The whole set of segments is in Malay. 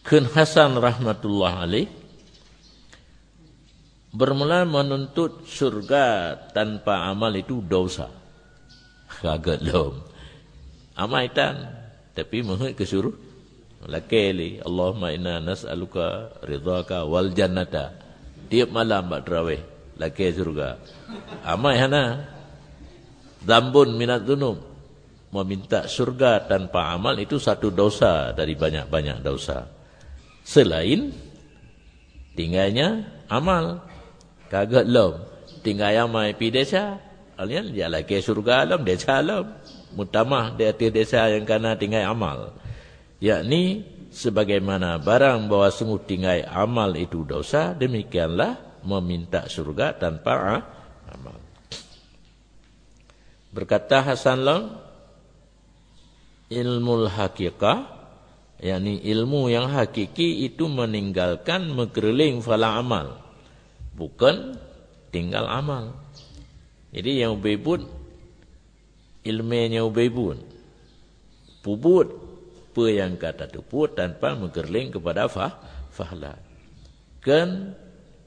Kun Hasan rahmatullah alaih bermula menuntut surga tanpa amal itu dosa. Kagak lom. Amaitan tapi menghut kesuruh lakeli Allahumma inna nas'aluka ridhaka wal jannata. Tiap malam bak tarawih laki surga. Amai hana dzambun minat dzunub. Meminta surga tanpa amal itu satu dosa dari banyak-banyak dosa. Selain tinggalnya amal. Kagak lom. Tinggal amai pi desa. Alian dia laki surga alam desa alam. Mutamah di atas desa yang kena tinggal amal. Yakni sebagaimana barang bahwa sungguh tinggal amal itu dosa, demikianlah meminta surga tanpa amal. Berkata Hasan Long, ilmu hakikah, yakni ilmu yang hakiki itu meninggalkan mengkeliling fala amal, bukan tinggal amal. Jadi yang ubebut ilmunya ubebut pubut apa yang kata tuput tanpa mengkerling kepada fahla. Kan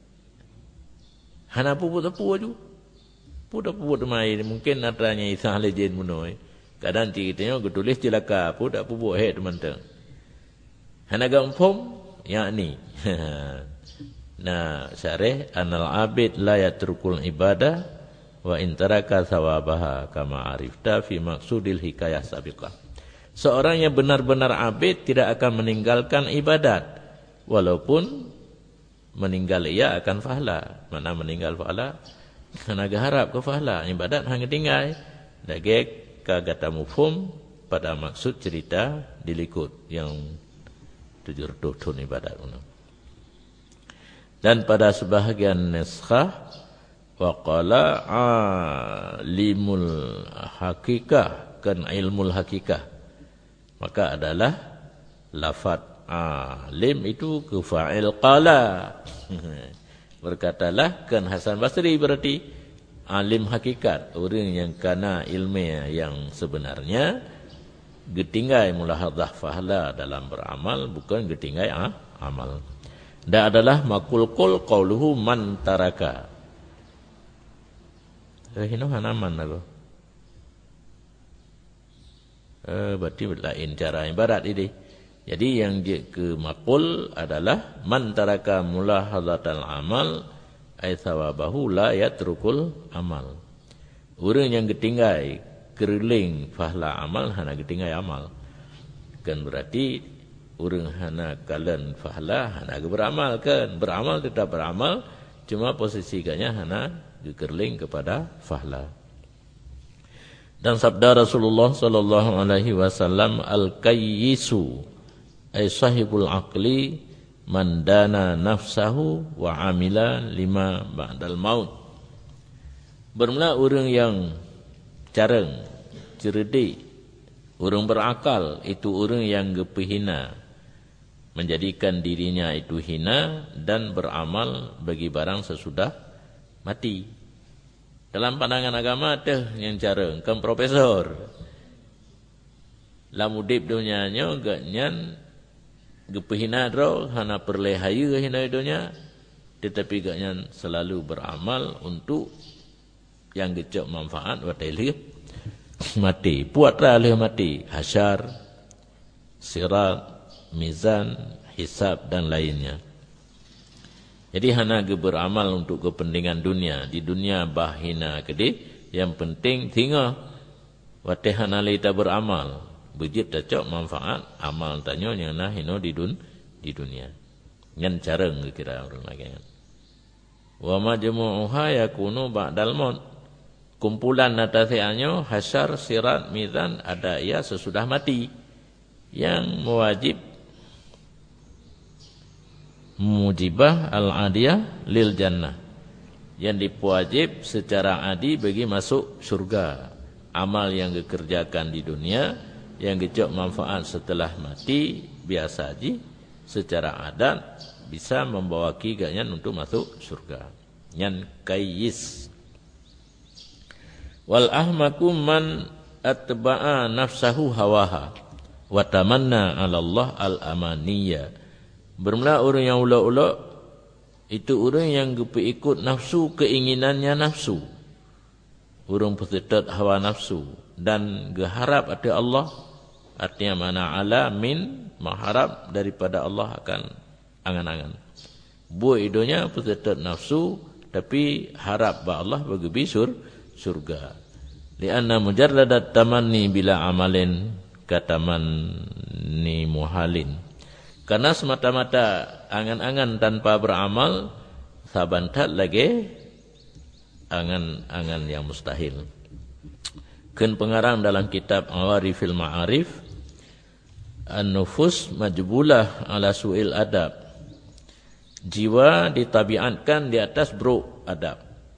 hana pubut apa ju? Pubut mai mungkin adanya isah lejin munoi. Kadang ceritanya getulis celaka pubut pubut he teman-teman. Hana gampom yakni nah syarih anal abid la yatrukul ibadah wa intaraka sawabaha kama arifta fi maksudil hikayah sabiqah. Seorang yang benar-benar abid tidak akan meninggalkan ibadat walaupun meninggal ia akan fahla. Mana meninggal fahla? Karena harap ke fahla, ibadat hanya tinggal. Dagek kagata mufhum pada maksud cerita dilikut yang 7 tahun ibadat. Dan pada sebahagian naskah waqala alimul hakikah kan ilmul hakikah, maka adalah lafaz alim itu ke fa'il qala. Berkatalah kan Hasan Basri berarti alim hakikat, orang yang kana ilmu yang sebenarnya getinggai mulahadzah fahla dalam beramal, bukan getinggai amal. Dan adalah makulkul qauluhu man taraka. Hino hanaman aku. Berarti lain cara ibarat ini. Jadi yang dia ke makul adalah man taraka mulahadzatal amal ay thawabahu la yatrukul amal. Orang yang getinggai keriling fahla amal hana getinggai amal. Kan berarti orang hana kalan fahla hana beramal kan. Beramal tetap beramal, cuma posisinya hana dikerling kepada fahla. Dan sabda Rasulullah sallallahu alaihi wasallam, al-kayyisu ay sahibul aqli man dana nafsahu wa amila lima ba'dal maut. Bermula orang yang careng, cerdik, orang berakal, itu orang yang gepihina, menjadikan dirinya itu hina dan beramal bagi barang sesudah mati. Dalam pandangan agama teh yang cara kan profesor. Lamudip dunianya gak nyan gepehina dro hana perlehaya hina dunia, tetapi gak nyan selalu beramal untuk yang gecok manfaat wa tailih mati. Puatra leh mati, hasyar, sirat, mizan, hisab dan lainnya. Jadi hana beramal untuk kepentingan dunia. Di dunia bahina kedi, yang penting tinggal wateh hana lita beramal. Bejit cocok manfaat amal tanyo yang nah hino di dunia. Ngan careng kira orang lagi. Wa majmu'uha yakunu ba'dal maut. Kumpulan natasianyo hasyar, sirat, mizan ada ia sesudah mati. Yang mewajib mujibah al-adiyah lil jannah, yang dipuajib secara adi bagi masuk surga. Amal yang dikerjakan di dunia yang gecok manfaat setelah mati biasa aja secara adat bisa membawa kiganyan untuk masuk surga. Yang kayyis wal ahmaku man atba'a nafsahu hawaha wa tamanna 'ala Allah al-amaniyya Bermula orang yang ulak-ulak itu orang yang ikut nafsu, keinginannya nafsu. Orang bersetat hawa nafsu dan geharap ada Allah. Artinya mana ala min mengharap daripada Allah akan angan-angan. Buat idonya bersetat nafsu tapi harap ba Allah bagi surga. Lianna mujarradat tamanni bila amalin katamanni muhalin. Karena semata-mata angan-angan tanpa beramal sabantat lagi angan-angan yang mustahil. Ken pengarang dalam kitab Awarifil Ma'arif, An-nufus majbulah ala su'il adab. Jiwa ditabiatkan di atas buruk adab.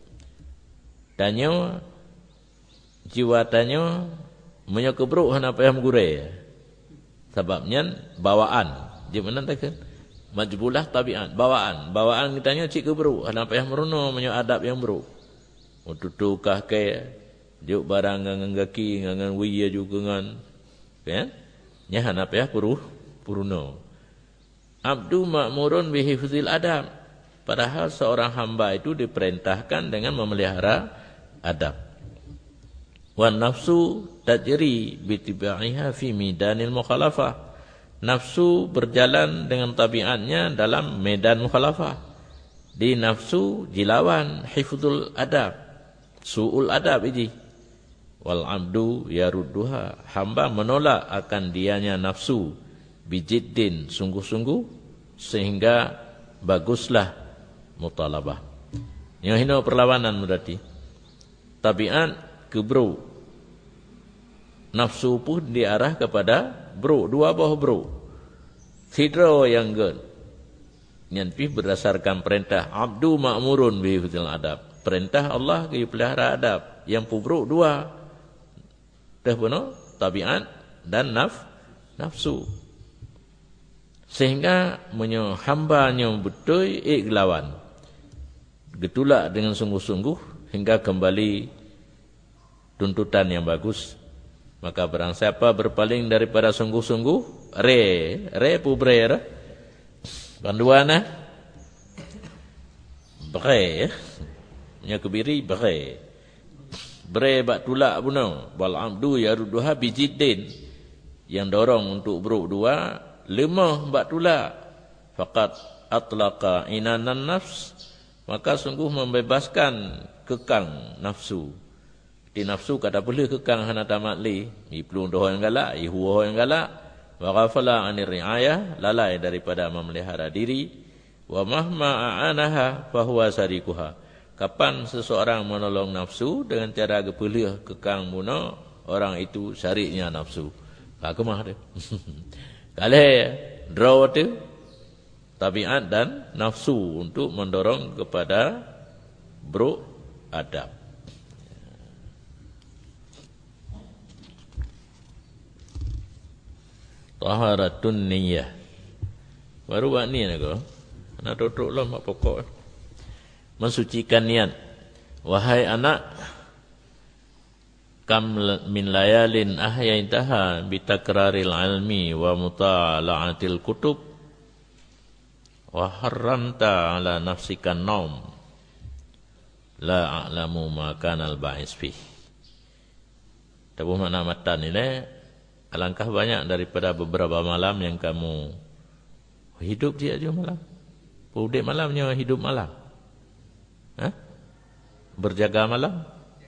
Tanya jiwa tanya menyok kebruk hana payah mengure. Sebabnya bawaan. Dia mana takkan? Majbulah tabiat, bawaan. Bawaan kitanya cik kebruk hana payah merono menyok adab yang buruk. Tutukah ke juk barang ngangan gaki ngangan wiya juga ngan kan nya hana payah puruno. Abdu ma'murun bi hifzil adab. Padahal seorang hamba itu diperintahkan dengan memelihara adab. Wan nafsu tajri bi tibaiha fi midanil mukhalafah. Nafsu berjalan dengan tabiatnya dalam medan mukhalafah. Di nafsu dilawan hifzul adab. Su'ul adab ini. Wal abdu yarudduha. Hamba menolak akan dianya nafsu bijiddin sungguh-sungguh sehingga baguslah mutalabah. Yang hina perlawanan berarti. Tabiat kebro. Nafsu pun diarah kepada bro, dua buah bro. Sidro yang gen. Nyanpi berdasarkan perintah abdu ma'murun bi hifdzil adab. Perintah Allah ke pelihara adab. Yang pubruk dua. Dah benar tabiat dan nafsu. Sehingga hambanya betul iklawan. Getulak dengan sungguh-sungguh hingga kembali tuntutan yang bagus. Maka barang siapa berpaling daripada sungguh-sungguh, re pubre, panduana, bre, nya kebiri bre bak tulak buno, wal amdu yarudduha bijiddin, yang dorong untuk buruk dua, lemah bak tulak, faqat atlaqa inanan nafs, maka sungguh membebaskan kekang nafsu. Di nafsu kata boleh kekang hana tamat li, pelung doh yang galak, huwa yang galak, wa ghafala 'anir riayah, lalai daripada memelihara diri, wa mahma a'anaha fa huwa sarikuha. Kapan seseorang menolong nafsu dengan cara gepelih kekang muno, orang itu syariknya nafsu. Kemah dia. Kalau draw tu tabiat dan nafsu untuk mendorong kepada buruk adab. Taharatun niyyah. Baru buat ni nak kau. Nak duduk lah mak pokok. Mensucikan niat. Wahai anak, kam min layalin ahyaitaha bitakraril ilmi wa mutala'atil kutub wa haramta ala nafsika naum la a'lamu ma kana al-ba'is fi. Tabuh makna matan ni alangkah banyak daripada beberapa malam yang kamu hidup dia je malam. Pudek malamnya hidup malam. Berjaga malam.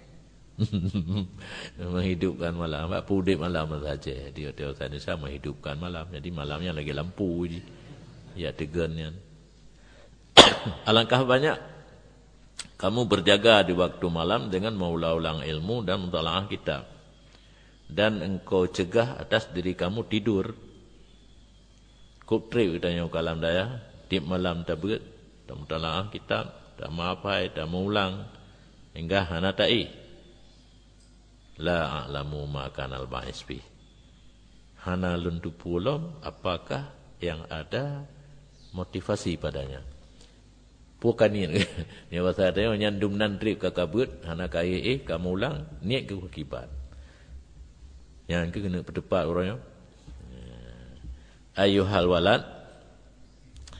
Menghidupkan malam. Pudek malam saja. Dia sana sama menghidupkan malam. Jadi malamnya lagi lampu je. Ya tegannya. Alangkah banyak kamu berjaga di waktu malam dengan mengulang-ulang ilmu dan mentalaah kitab. Dan engkau cegah atas diri kamu tidur. Kuptrip katanya kalam daya. Tiap malam tak berat. Tak mentalaah kitab. Tak maapai. Tak mengulang. Hingga hana ta'i. La a'lamu ma'kan al-ba'is fi. Hana lundu pulom apakah yang ada motivasi padanya. Bukan ni. Ni bahasa ada yang nyandum nantrip ke kabut. Hana kaya kamu ulang. Niat ke akibat. Yang kena berdebat orangnya. Ayuhal walad.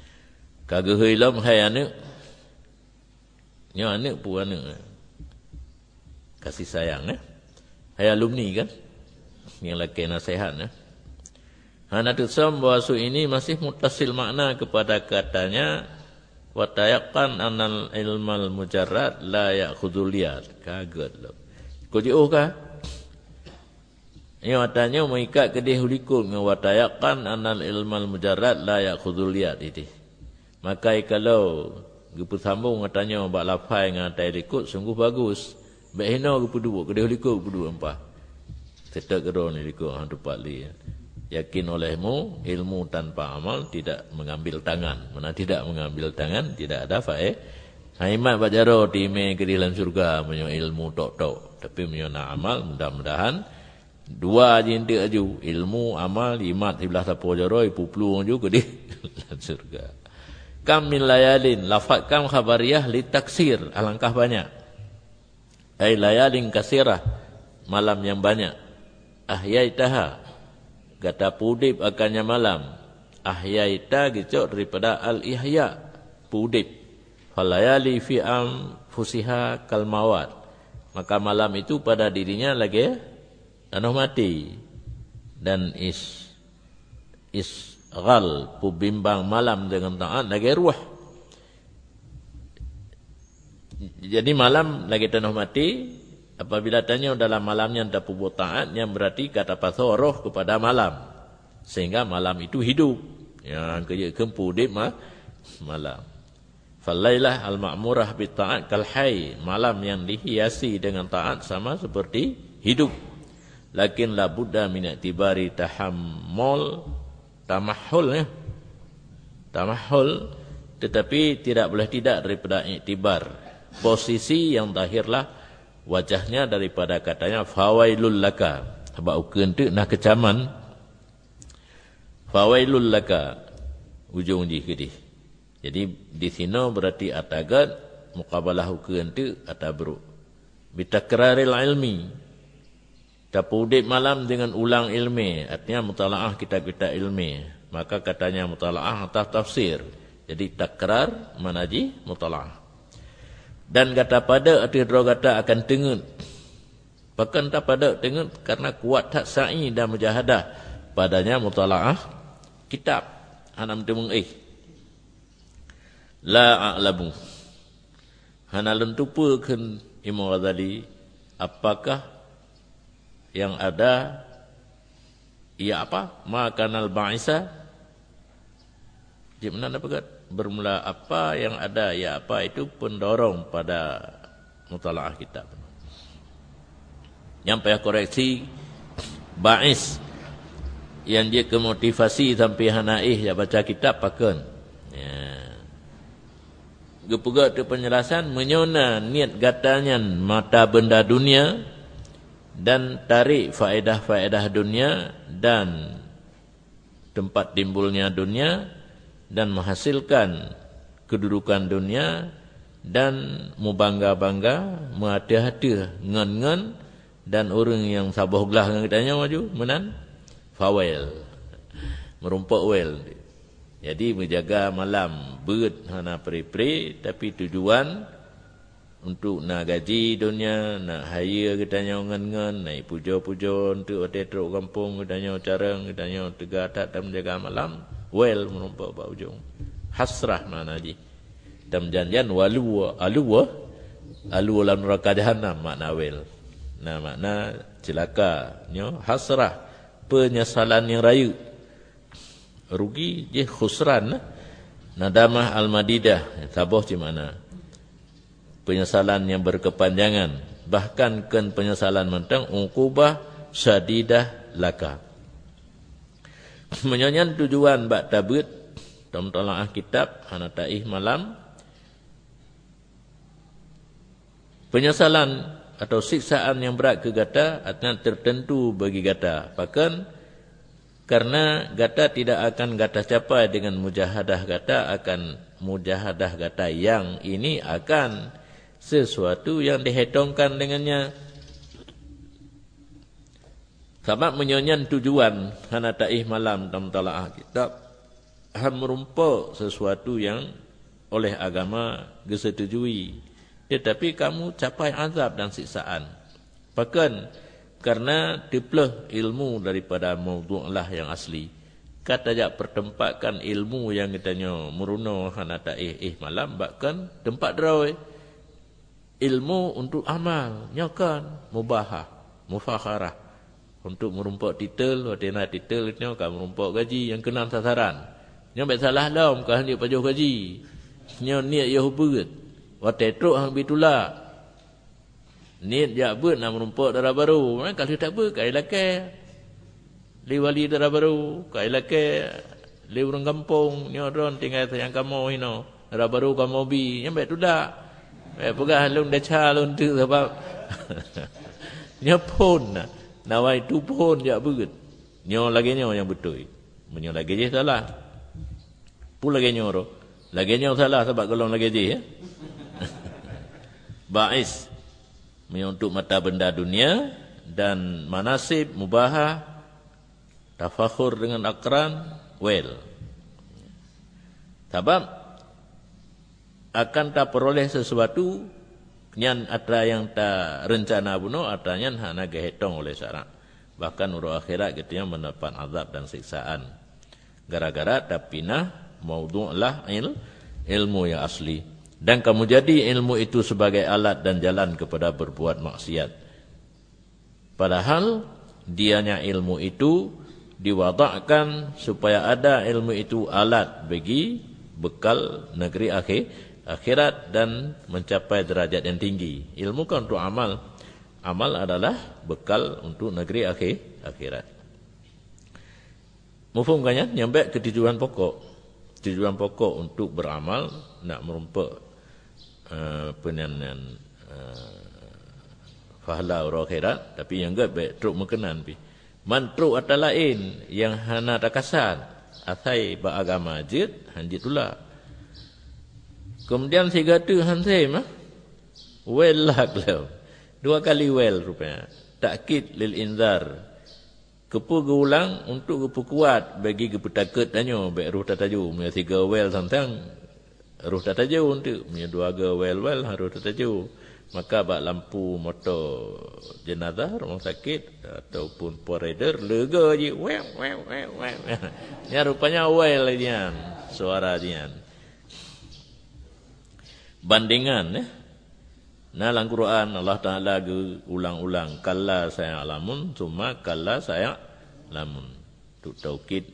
Kagak hilam hai anak. Nyo anak pun anak. Kasih sayang Hai alumni kan. Yang laki nasihat Hanatul Sam bahasa ini masih mutasil makna kepada katanya wa tayaqqan anal ilmal mujarrad la ya'khudul liyad. Kaget lo. Kau kah? Ini katanya mengikat kedih hulikul wa tayaqqan anal ilmal mujarrad la ya'khudul liyad itu. Maka kalau gepu sambung katanya bak lafai ngatai likut sungguh bagus. Baik hina gepu dua kedih hulikul gepu dua empah. Tetap kedua ni likut hang tepat li. Yakin olehmu ilmu tanpa amal tidak mengambil tangan. Mana tidak mengambil tangan tidak ada faedah. Haimat bajaro time ke dalam surga menyo ilmu tok-tok. Tapi menyo nak amal mudah-mudahan dua jintik aju ilmu amal imat sebelah tapo jaro ipuplu aju ke dalam surga. Kam min layalin lafaz kam khabariyah li taksir alangkah banyak. Ai layalin kasirah malam yang banyak. Ahyaitaha kata pudip akannya malam. Ahyaita gitu daripada al-ihya. Pudip. Falayali fi fusiha kalmawat. Maka malam itu pada dirinya lagi anuh mati. Dan isghal pubimbang malam dengan taat lagi ruh. Jadi malam lagi tanuh mati. Apabila tanya dalam malamnya tak pubuh taat, yang berarti kata pasal roh kepada malam. Sehingga malam itu hidup. Yang kerja kempu di malam. Falailah al-ma'murah bitta'at kalhai. Malam yang dihiasi dengan taat sama seperti hidup. Lakin la buddha min i'tibari tahammul tamahul. Tamahul. Tetapi tidak boleh tidak daripada i'tibar. Posisi yang zahirlah wajahnya daripada katanya fawailul laka. Sebab ukeun tu nah kecaman. Fawailul laka ujung ji kedih. Jadi di sini berarti atagat muqabalah ukeun tu atabru. Bitakraril ilmi. Tapudip malam dengan ulang ilmi, artinya mutalaah kitab-kitab ilmi. Maka katanya mutalaah atau tafsir. Jadi takrar manaji mutalaah. Dan kata pada arti draw kata akan tengut. Bahkan tak pada tengut karena kuat tak sa'i dan mujahadah padanya mutalaah kitab. Hanam temung la a'lamu. Hana lentupakeun Imam Ghazali apakah yang ada ia apa? Makanal ba'isa. Di mana apa bermula apa yang ada ya apa itu pendorong pada mutalaah kitab. Yang payah koreksi ba'is yang dia kemotivasi sampai hanaih ya baca kitab pakeun. Ya. Gepuga tu penjelasan menyona niat gatanya mata benda dunia dan tarik faedah-faedah dunia dan tempat timbulnya dunia dan menghasilkan kedudukan dunia dan mubangga-bangga, muhati-hati ngan-ngan dan orang yang sabuh gelah dengan kitanya maju menan fawail merumpak wel. Jadi menjaga malam beut hana peri-peri tapi tujuan untuk nak gaji dunia, nak hire kitanya ngan-ngan, nak puja-puja untuk teruk kampung kitanya carang kitanya tegak tak menjaga malam. Wel menumpak bak ujung. Hasrah mana ji. Dan janjian alu lan neraka jahannam makna wel. Nah makna celaka nyo hasrah penyesalan yang raya. Rugi je khusran. Nadamah al-madidah tabuh di mana? Penyesalan yang berkepanjangan. Bahkan kan penyesalan mentang uqubah syadidah laka. Menyanyian tujuan bak tabut dalam tolaah kitab hana taih malam penyesalan atau siksaan yang berat ke gata artinya tertentu bagi gata. Bahkan karena gata tidak akan gata capai dengan mujahadah gata, akan mujahadah gata yang ini akan sesuatu yang dihitungkan dengannya. Sebab menyanyian tujuan hana taih malam dalam tolaah kitab merumpak sesuatu yang oleh agama disetujui, tetapi kamu capai azab dan siksaan. Bahkan karena dipeleh ilmu daripada maudhu'lah yang asli. Kata jak pertempatkan ilmu yang katanya meruno hanata malam, bahkan tempat drawai ilmu untuk amal, nyokan mubahah, mufakharah. Untuk merumpak titel, wadena titel itu kamu merumpak gaji yang kena sasaran. Nyo bet salah daum kah dia pajuh gaji. Nyo niat ya hubut. Watetruk hang bitula. Niat jak bet nak merumpak darah baru. Kalau tak ber kai lakai. Li wali darah baru, kai lakai. Li urang kampung, nyo ron tinggal sayang kamu hino. Darah baru kamu bi, nyo bet tudak. Pegah lung dacha lung tu sebab nyo pun nawai tu pun jak beut. Nyo lagi nyo yang betul. Menyo lagi je salah. Pu lagi nyo ro. Lagi nyo salah sebab golong lagi je ya. Ba'is untuk mata benda dunia dan manasib mubahah, tafakhur dengan akran, sebab akan tak peroleh sesuatu nyan atra yang tak rencana bunuh atanya hana gehetong oleh syarak. Bahkan urut akhirat gitu yang mendapat azab dan siksaan. Gara-gara tak pinah maudhu'lah ilmu yang asli. Dan kamu jadi ilmu itu sebagai alat dan jalan kepada berbuat maksiat. Padahal dianya ilmu itu diwadakkan supaya ada ilmu itu alat bagi bekal negeri akhirat dan mencapai derajat yang tinggi. Ilmu kan untuk amal. Amal adalah bekal untuk negeri akhirat. Mufhumkannya nyampe ke tujuan pokok. Tujuan pokok untuk beramal nak merumpak penyanan fahala ura akhirat, tapi yang gak baik truk mekenan pi. Man truk atau lain yang hana takasan asai beragama jid hanjit tula. Kemudian si gatu hansai mah well lah kalau 2 kali well rupanya. Takkid lil inzar. Kepu geulang untuk kepu kuat bagi kepu takut tanyo baik ruh tataju. Punya 3 well tentang ruh tataju untuk punya 2 ge well harus tataju. Maka bak lampu motor jenazah rumah sakit ataupun poreder lega je wek. Ya rupanya well dia suara dia. Bandingan nah dalam Quran Allah Taala ulang-ulang kalla saya lamun cuma kalla saya lamun tu taukid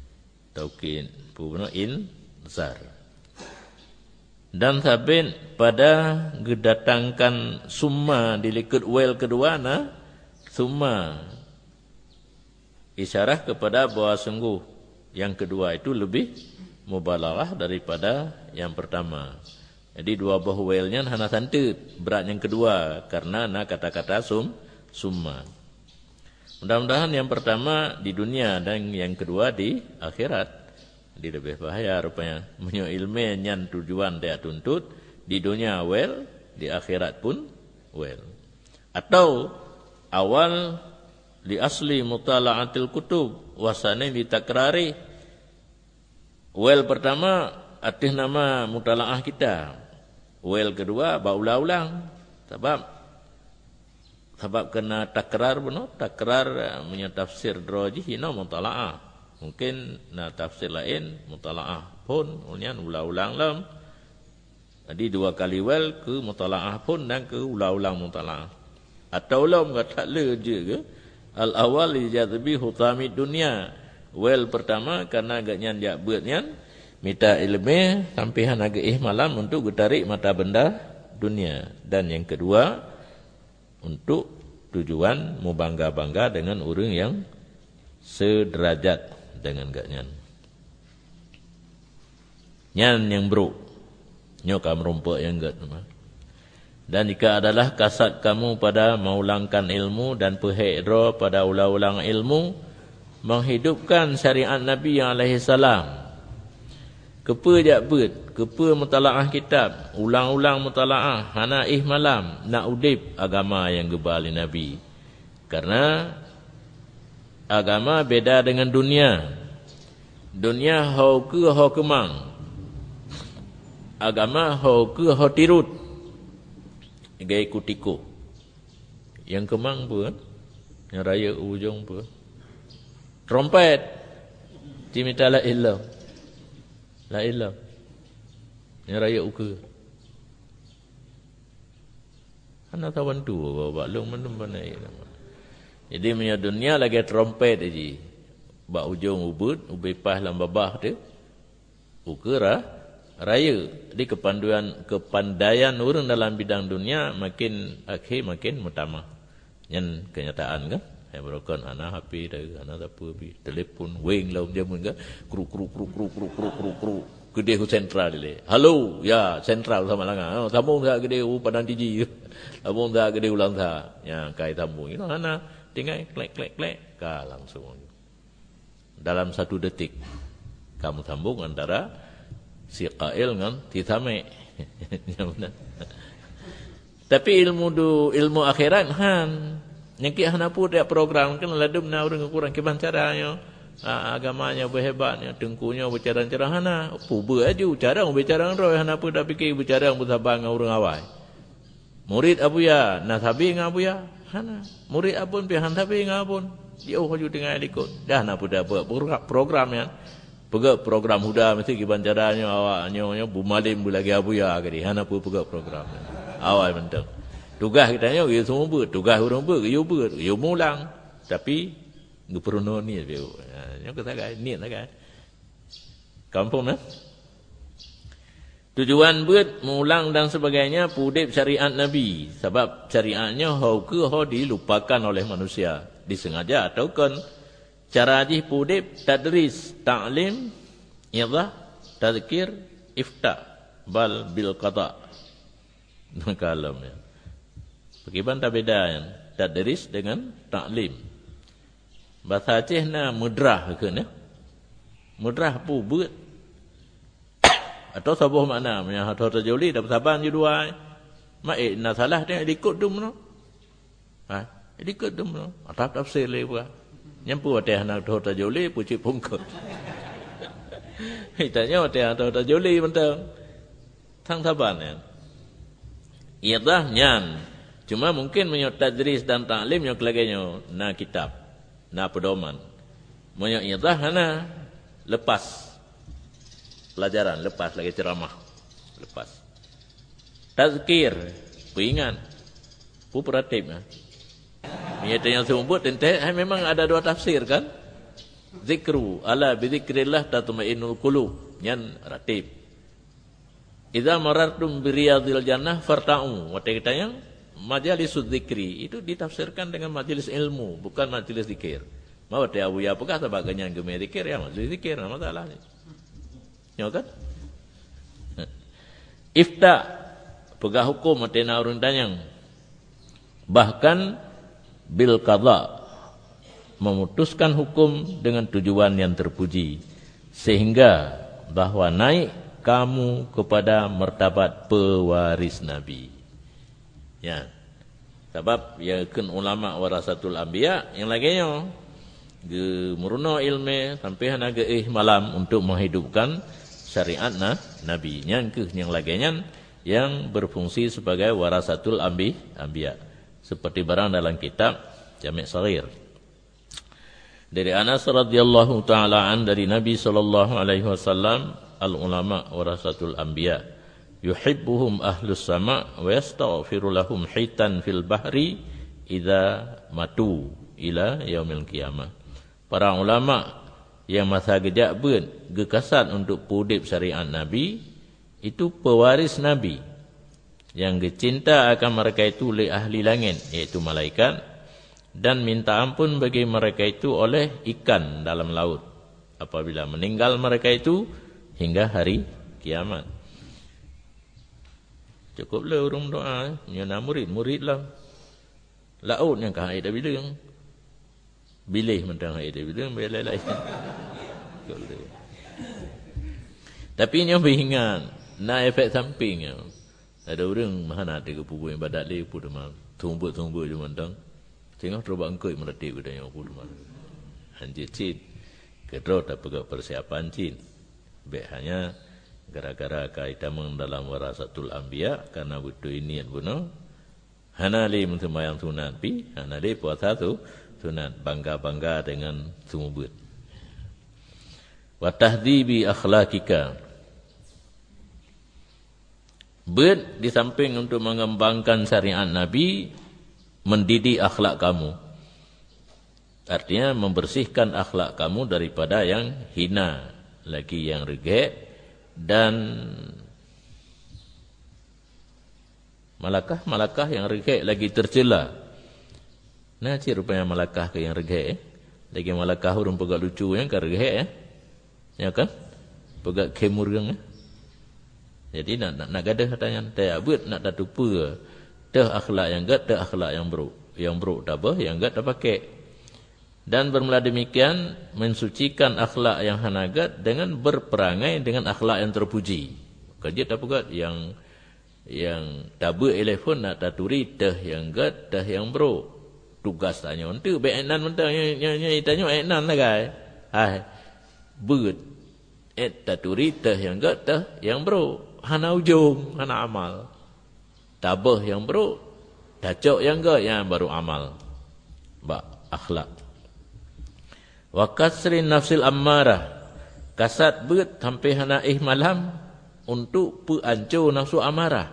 puno inzar. Dan sabit pada gedatangkan summa dilikut well kedua summa isyarah kepada bahwa sungguh yang kedua itu lebih mubalaghah daripada yang pertama. Jadi 2 buah well-nya hana santet berat yang kedua karena kata-kata summa. Mudah-mudahan yang pertama di dunia dan yang kedua di akhirat. Jadi lebih bahaya rupanya. Menyo ilmu nyan tujuan dia tuntut di dunia well, di akhirat pun well. Atau awal li asli mutala'atil kutub wasane ditakrari. Well pertama arti nama mutala'ah kita. Well kedua baulang-ulang sebab kena takrar benar, takrar menyatafsir droji hina mutala'ah. Mungkin na tafsir lain mutala'ah pun unyan ulang-ulang lam. Jadi 2 kali well ke mutala'ah pun dan ke ulang-ulang mutala'ah. Atau lam kata le je ke al awal li jazbi hutami dunia. Well pertama karena agaknya dia buatnya minta ilmu sampai hanaga malam untuk getarik mata benda dunia. Dan yang kedua untuk tujuan mau bangga-bangga dengan orang yang sederajat dengan gaknyan. Nyan yang bro nyoka merumpak yang gat. Dan jika adalah kasat kamu pada maulangkan ilmu dan pehedra pada ulang-ulang ilmu menghidupkan syariat Nabi yang alaihi salam. Kepa jak bet, kepa mutalaah kitab, ulang-ulang mutalaah, hana malam, nak udip agama yang gebali Nabi. Karena agama beda dengan dunia. Dunia hau ke hau kemang. Agama hau ke hau tirut. Gaya ikut-ikut. Yang kemang pun, yang raya ujung pun. Trompet. Cimita la ilam. La ilam. Yang raya uke. Anak tawan tu bawa long menum panai. Jadi punya dunia lagi trompet aja. Bak ujung ubud, ubepah lam babah tu. Ukera raya. Jadi kepandaian orang dalam bidang dunia makin akhir makin utama. Yang kenyataan kan? Yang berokon anak HP dah, anak apa telefon, wing lah jamun kan? Kru. Gede ku sentral dia. Halo, ya sentral sama langa. Sambung tak gede u padang tiji. Sambung tak gede ulang tak. Ya kai sambung. Itu ana tinggal klek ka langsung. Dalam 1 detik kamu sambung antara si qail dengan titame. Ya benar. Tapi ilmu akhirat han yang ki hana pun dia program kan ladum na urang kurang kiban caranya. Agamanya berhebatnya, tengkunya bercara-cara hana. Puba aja carang bercara roh hana pun dah fikir bercara bersabar dengan orang awal. Murid abu ya, nasabi dengan abu ya, hana. Murid abun pihan sabi dengan abun. Dia haju dengan ikut. Dah hana pun dah buat program ya. Pegak program huda mesti kiban caranya awaknya bumalim lagi abu ya kali. Hana pun pegak program. Awal mentang. Tugas kita nya dia semua buat, tugas orang buat, you mulang. Tapi Guperno ni dia. Yang kata kan niat kan. Kampung nah. Tujuan buat mengulang dan sebagainya pudip syariat Nabi. Sebab syariatnya hau ke hau dilupakan oleh manusia. Disengaja ataupun cara ajih pudip tadris, ta'lim, idah, tazkir, ifta, bal bil qada. Kalamnya. Bagaimana tak beda yang tadris dengan ta'lim. Bahasa Aceh na mudrah ke na? Mudrah pu buat. Atau sabuh makna punya atau terjoli dapat saban je dua. Mak na salah dia ikut dum no. Ikut dum no. Atap tafsir le pula. Nyampu ateh na atau terjoli puci pungkut. Hitanya ateh atau terjoli mentang. Tang saban ya. Iadah nyan. Cuma mungkin menyot tadris dan ta'lim yang kelaganya na kitab. Na pedoman. Monya idah hana lepas pelajaran, lepas lagi ceramah. Lepas. Tazkir, peringat. Pu peratib ya. Menyata yang sebut tentang memang ada dua tafsir kan? Zikru ala bi zikrillah tatma'innul qulub. Yan ratib. Idza marartum bi riyadil jannah farta'u. Wate kita yang majalisud zikri itu ditafsirkan dengan majelis ilmu, bukan majelis zikir. Mau dia abu ya apakah sebab ganyan gemar zikir ya majelis zikir apa masalah ni. Ya kan? Ifta pegah hukum matena urang danyang. Bahkan bil qada memutuskan hukum dengan tujuan yang terpuji sehingga bahwa naik kamu kepada martabat pewaris Nabi. Ya. Sebab ya kan ulama warasatul anbiya yang laginya ge murno ilmu sampai hanaga malam untuk menghidupkan syariat Nabi. Yang yang laginya yang berfungsi sebagai warasatul anbiya. Seperti barang dalam kitab Jami' Shaghir. Dari Anas radhiyallahu taala an dari Nabi sallallahu alaihi wasallam al ulama warasatul anbiya. Yuhibbuhum ahlus sama' wa yastaghfiru lahum hitan fil bahri idza matu ila yaumil qiyamah. Para ulama yang masa gejak beun gekasat untuk pudip syariat Nabi itu pewaris Nabi yang cinta akan mereka itu oleh ahli langit iaitu malaikat dan minta ampun bagi mereka itu oleh ikan dalam laut apabila meninggal mereka itu hingga hari kiamat. Cukuplah orang doa. Yang nak murid lah. Laut yang kah ada bilang. Bilih mentang ada bilang. Bilih lain. Tapi yang beringat. Nak efek samping. Ada orang mana ada kepupu yang badak leh. Tumbuk-tumbuk je mentang. Tengok terubak engkau yang meratip. Yang pun mana. Anjir cid. kedro tak pegak persiapan cin. Baik hanya gara-gara kaitan dalam warasatul anbiya karena butuh ini bunuh. Hanali mentemayang sunat pi, hanali puasa tu sunat bangga-bangga dengan sumubut. Wa tahdzibi akhlaqika. Bet di samping untuk mengembangkan syariat Nabi, mendidik akhlak kamu. Artinya membersihkan akhlak kamu daripada yang hina, lagi yang regek dan malakah yang regek lagi tercela. Nah, rupanya malakah ke yang regek. Lagi malakah urung pegak lucu yang ke regek ya kan? Pegak kemur yang. Jadi nak gadah katanya, tak buat nak tak tupa. Dah akhlak yang gad, dah akhlak yang buruk. Yang buruk tak apa, yang gad tak pakai. Dan bermula demikian mensucikan akhlak yang hanagat dengan berperangai dengan akhlak yang terpuji. Kerja tak pegat yang tabu telefon nak taturi dah yang gad, dah yang buruk. Tugas tanya untuk be'enan mentang yang tanya enan lah guys. Hai. Beut taturi dah yang gad, dah yang buruk. Hana ujung, hana amal. Tabah yang buruk, dacok yang gad yang baru amal. Akhlak. Wa kasrin nafsil ammarah. Kasat beut sampai hana malam untuk peancur nafsu amarah.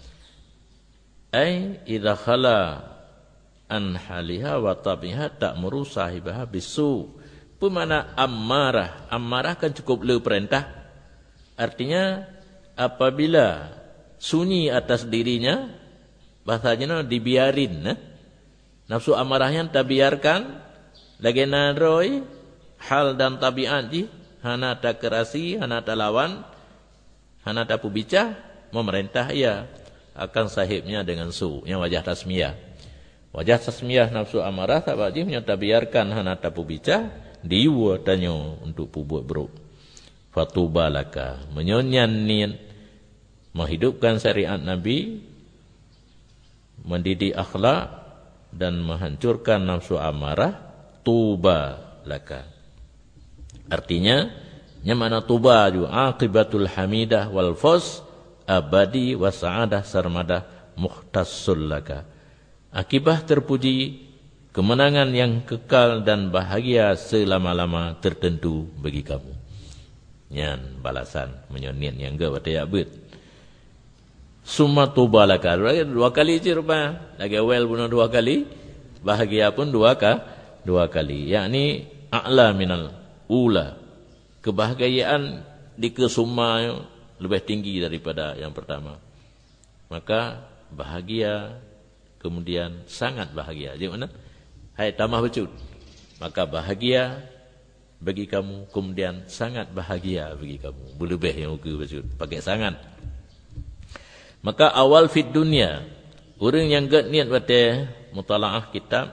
Ai idza khala an haliha wa tabiha ta'muru sahibaha bisu. Pemana ammarah? Ammarah kan cukup le perintah. Artinya apabila sunyi atas dirinya, bahasanya dibiarin. Nafsu amarahnya tak biarkan, lagi naroi hal dan tabiat ji, hana tak kerasi, hana tak lawan, hana tak pubicah, memerintah ia akan sahibnya dengan su, yang wajah tasmiyah. Wajah tasmiyah nafsu amarah tak wajib, yang tak biarkan hana tak pubicah, diwa tanyo untuk pubuat buruk. Fatubalaka, menyonyan niat menghidupkan syariat Nabi, mendidik akhlak dan menghancurkan nafsu amarah, tuba laka. Artinya, mana tuba juga aqibatul hamidah wal fawz abadi wa sa'adah sarmadah mukhtassul laka. Akibah terpuji, kemenangan yang kekal dan bahagia selama-lama tertentu bagi kamu. Yan balasan menyonian yang enggak wate abet. Summa tubalaka. Dua kali je rupanya. Lagi awal pun dua kali. Bahagia pun dua kali. Yakni a'la minal ula. Kebahagiaan di kesumma lebih tinggi daripada yang pertama. Maka bahagia, kemudian sangat bahagia. Jadi mana? Hai tambah becut. Maka bahagia bagi kamu, kemudian sangat bahagia bagi kamu. Berlebih yang ukur becut. Pakai sangat. Maka awal fit dunia, orang yang gak niat pada mutalaah kitab,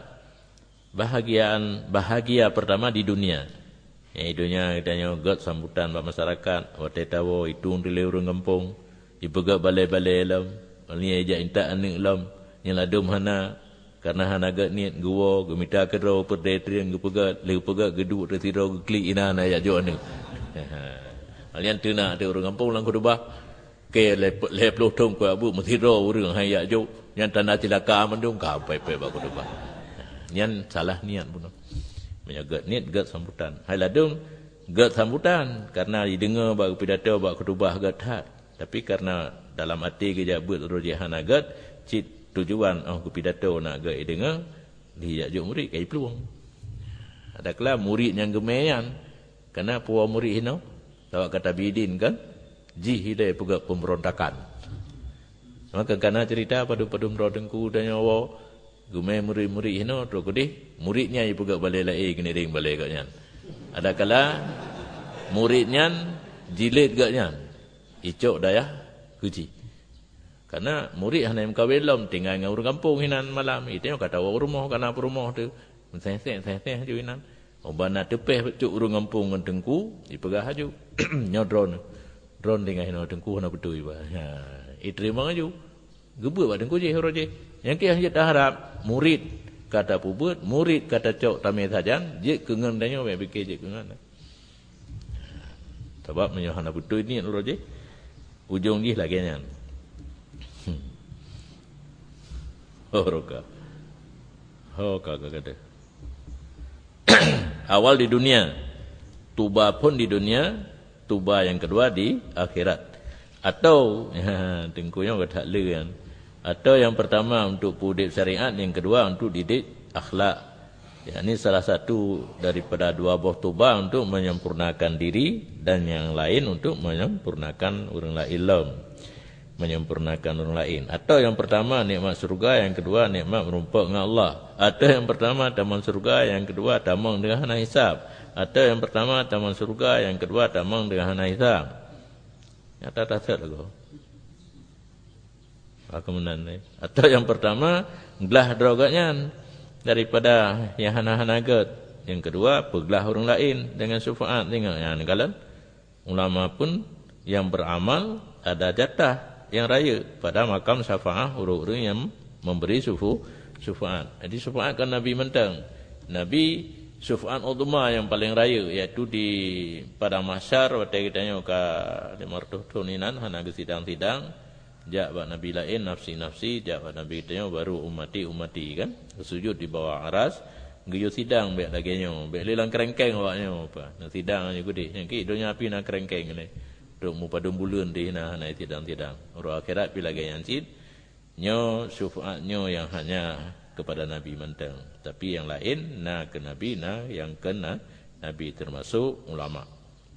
bahagia pertama di dunia. Yang dunia katanya gak sambutan buat masyarakat, wate tawo itu ndile orang kampung, ibagat balai-balai lam, ni aja inta anik lam, yang ladum hana karena hana gak niat gua, gemita kedro perdetrian gepegat, lepegat geduk retiro klik ina na ya jo anu. Alian tuna ada orang kampung lang kedubah. Ke leploh tong ko abu methiro urang hayak jo yang tanah cilaka mandung ka pai-pai ba ko ba. Nyan salah niat pun. Menyagat niat gat sambutan. Hai ladung gat sambutan karena didengar ba pidato ba khutbah gat hat. Tapi karena dalam hati ke jabut rojihan agat cit tujuan ku pidato nak gat dengar dia jo murid kai peluang. Adakala murid yang gemeyan karena puan murid hino tawak kata bidin kan jihidai pegak pemberontakan. Maka karena cerita padu-padu merodengku dan nyawa gumai murid-murid hino terkudih muridnya yang pegak balai lai kena ring balai katnya. Adakala muridnya jilid katnya icok dayah kuci. Karena murid hanya mkawin lam tinggal dengan orang kampung hinan malam itu yang kata rumah karena rumah tu seh-seh ju hinan. Obana tepeh cuk orang kampung ngentengku dipegah haju nyodron. Drone dengan hino dengku hana betul iba. Ha, iterima aju. Gebut bak dengku je hero je. Yang kia hanya harap murid kata pubut, murid kata cok tamai sajan, je kengan danyo me fikir je kengan. Sebab menyahana betul ini roje ujung dia lagi nya. Roka. Kata. Awal di dunia, tuba pun di dunia, tuba yang kedua di akhirat. Atau tengkunya kata le kan. Atau yang pertama untuk pudip syariat, yang kedua untuk didik akhlak. Ya, ini salah satu daripada dua buah tuba untuk menyempurnakan diri dan yang lain untuk menyempurnakan orang lain. Menyempurnakan orang lain. Atau yang pertama nikmat surga, yang kedua nikmat merumpak dengan Allah. Atau yang pertama taman surga, yang kedua taman dengan hana hisab. Atau yang pertama taman surga, yang kedua taman dengan hana hisab. Nyata tasat aku. Aku menan. Atau yang pertama belah droganya daripada yang hana-hana get. Yang kedua peglah orang lain dengan syafaat. Tengok yang kalian ulama pun yang beramal ada jatah yang raya pada makam syafaat orang-orang yang memberi syafaat. Jadi syafaat kan Nabi mentang. Nabi syafaat ulama yang paling raya iaitu di pada mahsyar waktu kita tanya ke 500 tuninan hana ke sidang-sidang jak bak Nabi lain nafsi-nafsi jak bak Nabi kita baru umati kan sujud di bawah aras geyo sidang bek lagi nyo bek lelang kerengkeng awaknya apa nak sidang aja gede yang ki donya api nak kerengkeng ni duk mu padum bulan di na sidang-sidang ro akhirat pi lagi yang cid nyo syafaat nyo yang hanya kepada Nabi mentang tapi yang lain na ke Nabi na yang kena Nabi termasuk ulama.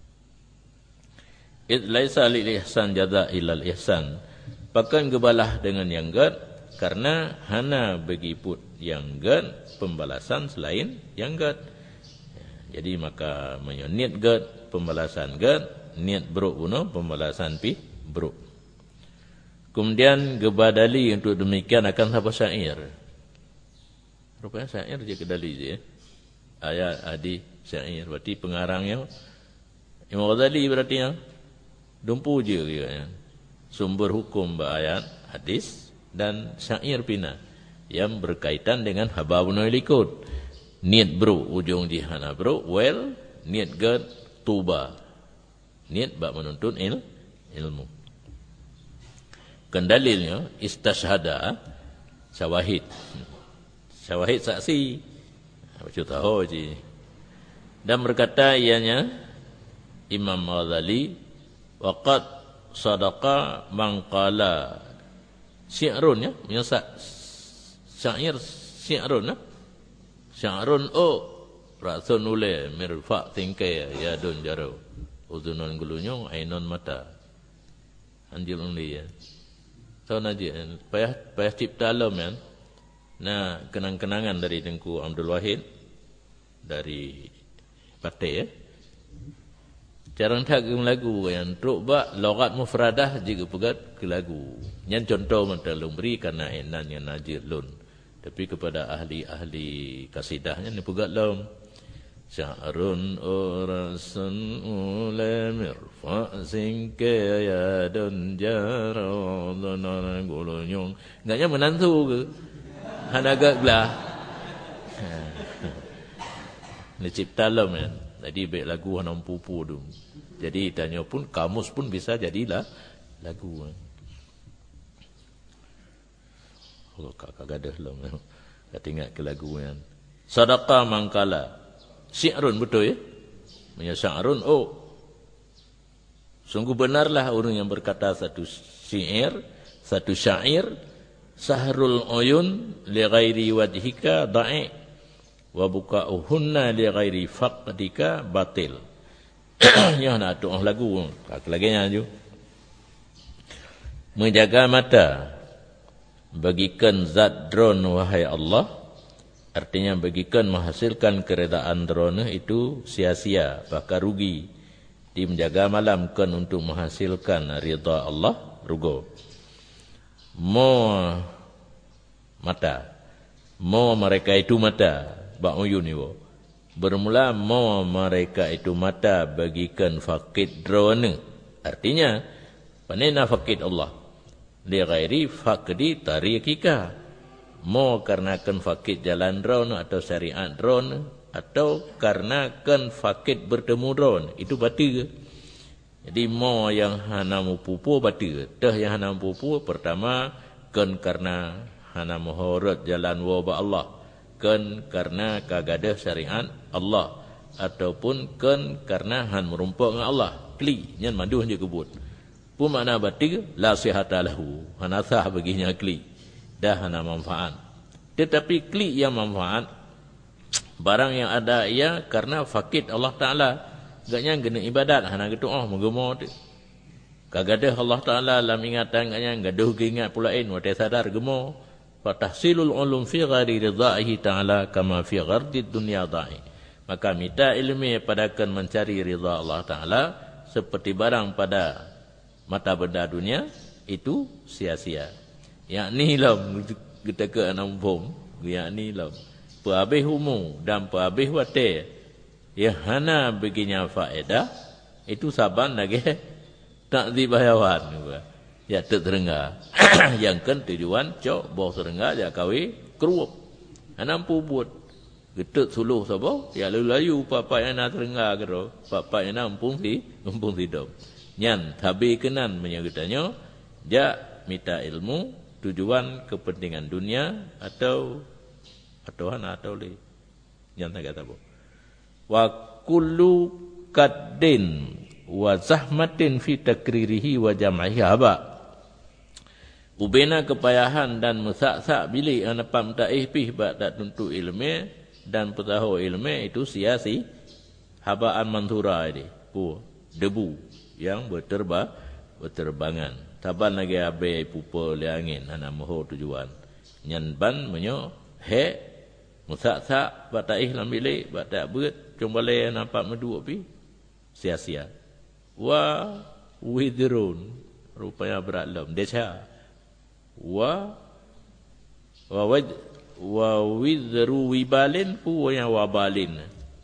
Id laisa lil ihsan jaza ilal ihsan. Pakan gebalah dengan yang gad karena hana bagi put yang gad pembalasan selain yang gad. Jadi maka niat gad pembalasan gad, niat buruk puno pembalasan buruk. Kemudian gebadali untuk demikian akan siapa syair. Rupanya syair je kedali je. Ayat adi syair berarti pengarangnya Imam Ghazali berarti ya. Dumpu je kira. Sumber hukum ayat, hadis dan syair pina yang berkaitan dengan hababun likut. Niat bro ujung jihana bro, well niat gad tuba. Niat bak menuntut ilmu. Kendalilnya istashhada syawahid. Syawahid saksi. Apa tahu je. Dan berkata ianya Imam Ghazali waqad sadaqa mangqala syi'run ya menyesak syair syi'run syi'run rasun ule mirfa tingkai ya dun jaro uzunan gulunyong ainon mata anjil undi ya so naji payah cipta alam ya nah kenang-kenangan dari Tengku Abdul Wahid dari Pate ya. Jarang tak ke lagu yang truk bak logat mufradah jika pegat ke lagu. Yang contoh mentalung beri karena enan yang najir lun. Tapi kepada ahli-ahli kasidahnya ni pegat lom. Sya'run urasun ule mirfa' singke yadun jaradun gulunyong. Enggaknya menantu ke? Hanagak belah. Ni cipta lom ya. Jadi baik lagu hanam pupu tu. Jadi tanya pun kamus pun bisa jadilah lagu. Oh kakak gadah lah. Kata ingat ke lagu kan. Sadaqah mangkala. Syi'run betul ya? Punya syi'run sungguh benarlah orang yang berkata satu syair, satu syair sahrul uyun li ghairi wajhika da'i wa buka'uhunna li ghairi faqdika batil. Ya nak doa lagu kak lagi nya menjaga mata bagikan zat drone wahai Allah artinya bagikan menghasilkan keredaan drone itu sia-sia bahkan rugi di menjaga malam kan untuk menghasilkan ridha Allah rugo mata mereka itu mata ba uyun ni bermula mereka itu mata bagikan fakid drone artinya panena fakid Allah li ghairi faqdi tariqika karena kan fakid jalan drone atau syariat drone atau karena kan fakid bertemu drone itu batil Jadi mo yang hana pupu batu, dah yang hana pupu pertama kan karena hana mohorot jalan wa Allah, kan karena kagadah syariat Allah, ataupun kan karena han merumpuk dengan Allah. Kli nyan maduh je kebut. Pu makna batu la sihata lahu, hana sah baginya kli. Dah hana manfaat. Tetapi kli yang manfaat barang yang ada ia karena fakir Allah Ta'ala. Agaknya kena ibadat. Hana gitu, menggemo. Kagadah Allah Ta'ala dalam ingatan agaknya. Gaduh keingat pulain. Wadah sadar gemo. Fatahsilul ulum fi ghari ridha'ihi Ta'ala kama fi ghardid dunia dha'i. Maka minta ilmi padakan mencari ridha Allah Ta'ala. Seperti barang pada mata benda dunia. Itu sia-sia. Yang ni lah. Kita ke anampung. Yang ni lah. Perhabis umur dan perhabis wadah. Yang hana baginya faedah itu saban lagi tak dibayawan ya terengah yang kan tujuan cok bau serengah ja kawi kerup hana pubut getut suluh sabo ya layu papa yang nak terengah kero papa yang nak umpung hidup nyan tabi kenan menyagutanya ja minta ilmu tujuan kepentingan dunia atau hana atau le nyan tak kata bo wa kullu kaddin wa zahmatin fi takririhi wa jam'ihi haba. Ubena kepayahan dan mesak-sak bilik anapak mentaih pih bak tuntut ilmu dan petahu ilmu itu sia-sia habaan manthura ini. Debu yang berterbangan. Taban lagi abai pupa le angin ana moho tujuan. Nyan ban menyo he musak-sak bak taih lam bilik bak tak beut kembali nampak medu api sia-sia. Wa widrun rupanya berat lam deca. Wa widru wibalin pu yang wabalin.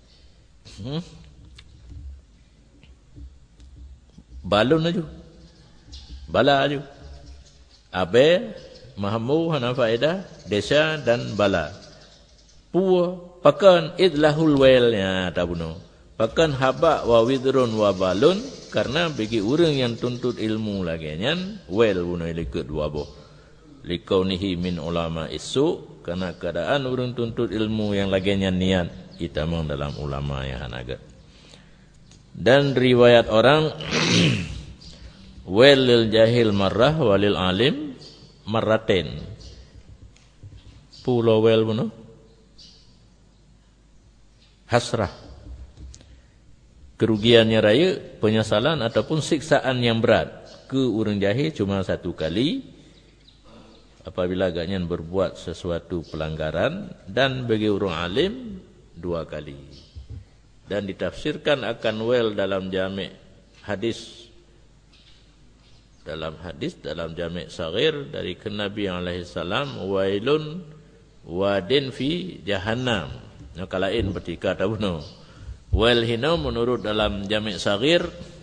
Balun aju. Bala aju. Abe mahamu hana faedah desa dan bala. Pu pakan idlahul welnya tabuno. Pakan haba wa widrun wa balun karena bagi orang yang tuntut ilmu lagi nyan wel buno likut dua boh. Likaunihi min ulama isu karena keadaan orang tuntut ilmu yang lagi nyan niat kita meng dalam ulama yang hanaga. Dan riwayat orang wel lil jahil marrah walil alim marratain. Pulau wel buno hasrah, kerugiannya raya, penyesalan ataupun siksaan yang berat ke orang jahil cuma satu kali apabila agaknya berbuat sesuatu pelanggaran, dan bagi orang alim dua kali. Dan ditafsirkan akan wel dalam jami' hadis dalam jami' saghir dari Nabi alaihi salam wailun wadin fi jahannam. Kalau lain bertika tahu no. Wal hina menurut dalam jami' saghir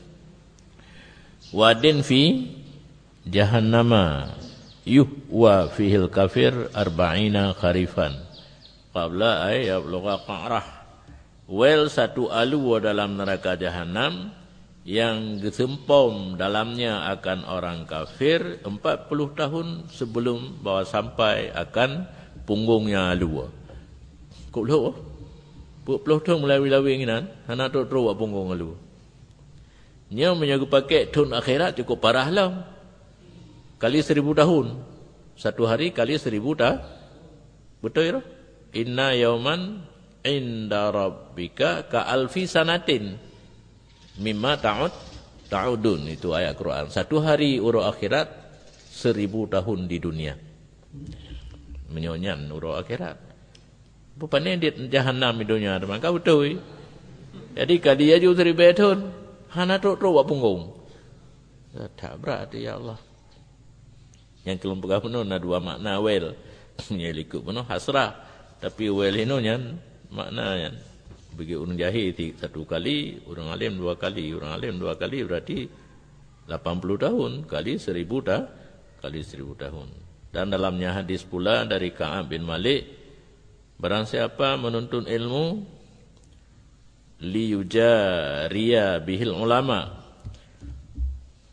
wadin fi jahannama yuhwa fihil kafir arba'ina kharifan qabla ay yablugha qa'rah. Wel satu alu dalam neraka jahanam yang gesempom dalamnya akan orang kafir 40 tahun sebelum bawa sampai akan punggungnya alu. Kok lo? 40 tahun melawi-lawi nginan, anak tu terus buat punggung alu. Nya menjaga pakai tun akhirat cukup parah lah. Kali 1000 tahun. Satu hari kali 1000 tahun. Betul ya? Inna yauman inda rabbika ka alfi sanatin mimma ta'udun. Itu ayat Quran. Satu hari urut akhirat 1000 tahun di dunia. Menyonyan urut akhirat. Bukannya di jahannam di dunia. Maka betul. Jadi kali aja 1000 tahun. Hana tu buat punggung. Tak berat ya Allah. Yang kelompok penuh ada dua makna wel. Yang likut penuh hasrah. Tapi wel ini yang maknanya. Bagi orang jahil satu kali, orang alim dua kali. Orang alim dua kali berarti 80 tahun. Kali 1000 tahun. Kali 1000 tahun. Dan dalamnya hadis pula dari Ka'ab bin Malik. Barang siapa menuntut ilmu liyujariya bihil ulama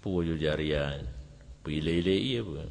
pu ju jarian pilele ia apa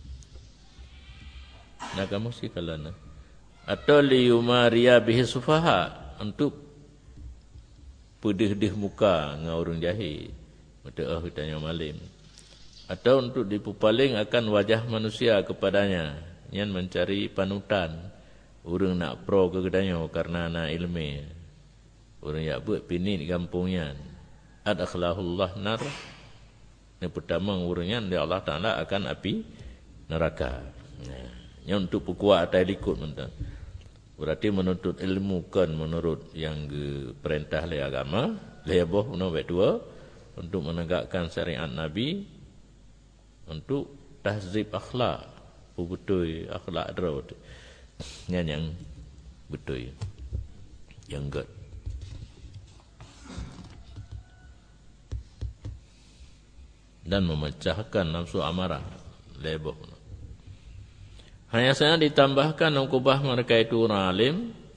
nak kamu sih kalana atau liyumaria bihi sufaha untuk pedih-dih muka dengan orang jahil mata ditanya malim atau untuk dipupaling akan wajah manusia kepadanya yang mencari panutan orang nak pro ke kedanya karena nak ilmu orang yang buat pinit kampungnya adakhlahullah nar yang pertama orangnya dia Allah Ta'ala akan api neraka yang untuk perkuat atau ikut mentah berarti menuntut ilmu kan menurut yang perintah oleh agama leboh nombor 2 untuk menegakkan syariat Nabi untuk tahzib akhlak betul akhlak drawat yang betul yang good dan memecahkan nafsu amarah leboh. Hanya saja ditambahkan ukubah mereka itu orang alim